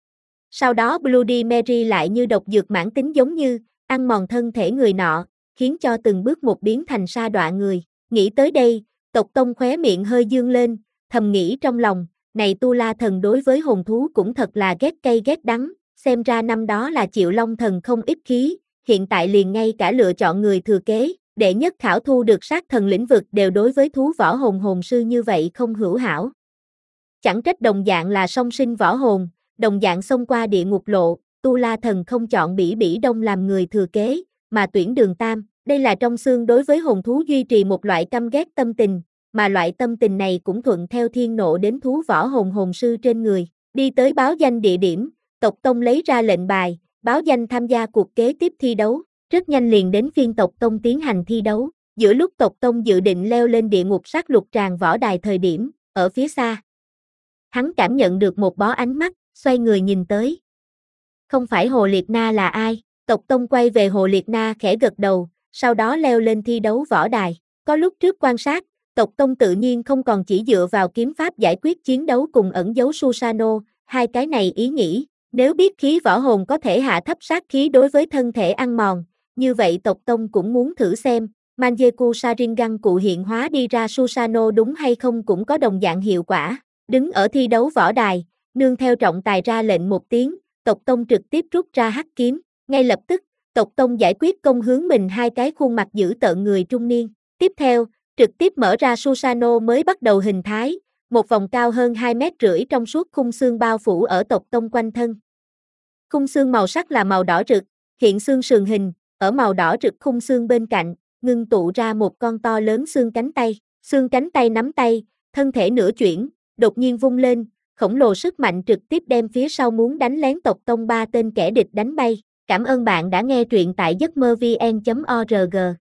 Sau đó Bloody Mary lại như độc dược mãn tính giống như, ăn mòn thân thể người nọ, khiến cho từng bước một biến thành sa đọa người. Nghĩ tới đây, Tộc Tông khóe miệng hơi dương lên, thầm nghĩ trong lòng, này Tu La Thần đối với hồn thú cũng thật là ghét cay ghét đắng, xem ra năm đó là chịu Long Thần không ít khí, hiện tại liền ngay cả lựa chọn người thừa kế, đệ nhất khảo thu được sát thần lĩnh vực đều đối với thú võ hồn hồn sư như vậy không hữu hảo. Chẳng trách đồng dạng là song sinh võ hồn, đồng dạng xông qua địa ngục lộ, Tu La Thần không chọn Bỉ Bỉ Đông làm người thừa kế, mà tuyển Đường Tam, đây là trong xương đối với hồn thú duy trì một loại căm ghét tâm tình, mà loại tâm tình này cũng thuận theo thiên nộ đến thú võ hồn hồn sư trên người. Đi tới báo danh địa điểm, Tộc Tông lấy ra lệnh bài, báo danh tham gia cuộc kế tiếp thi đấu, rất nhanh liền đến phiên Tộc Tông tiến hành thi đấu. Giữa lúc Tộc Tông dự định leo lên địa ngục sát lục tràng võ đài thời điểm, ở phía xa, hắn cảm nhận được một bó ánh mắt, xoay người nhìn tới. Không phải Hồ Liệt Na là ai? Tộc Tông quay về Hồ Liệt Na khẽ gật đầu, sau đó leo lên thi đấu võ đài. Có lúc trước quan sát, Tộc Tông tự nhiên không còn chỉ dựa vào kiếm pháp giải quyết chiến đấu cùng ẩn giấu Susano, hai cái này ý nghĩ, nếu biết khí võ hồn có thể hạ thấp sát khí đối với thân thể ăn mòn, như vậy Tộc Tông cũng muốn thử xem, Manjeku Sharingan cụ hiện hóa đi ra Susano đúng hay không cũng có đồng dạng hiệu quả. Đứng ở thi đấu võ đài, nương theo trọng tài ra lệnh một tiếng, Tộc Tông trực tiếp rút ra hắc kiếm, ngay lập tức, Tộc Tông giải quyết công hướng mình hai cái khuôn mặt dữ tợn người trung niên. Tiếp theo, trực tiếp mở ra Susano mới bắt đầu hình thái, một vòng cao hơn hai mét rưỡi trong suốt khung xương bao phủ ở Tộc Tông quanh thân. Khung xương màu sắc là màu đỏ rực, hiện xương sườn hình, ở màu đỏ rực khung xương bên cạnh, ngưng tụ ra một con to lớn xương cánh tay, xương cánh tay nắm tay, thân thể nửa chuyển, đột nhiên vung lên, khổng lồ sức mạnh trực tiếp đem phía sau muốn đánh lén Tộc Tông ba tên kẻ địch đánh bay. Cảm ơn bạn đã nghe truyện tại giấc mơ vn chấm org.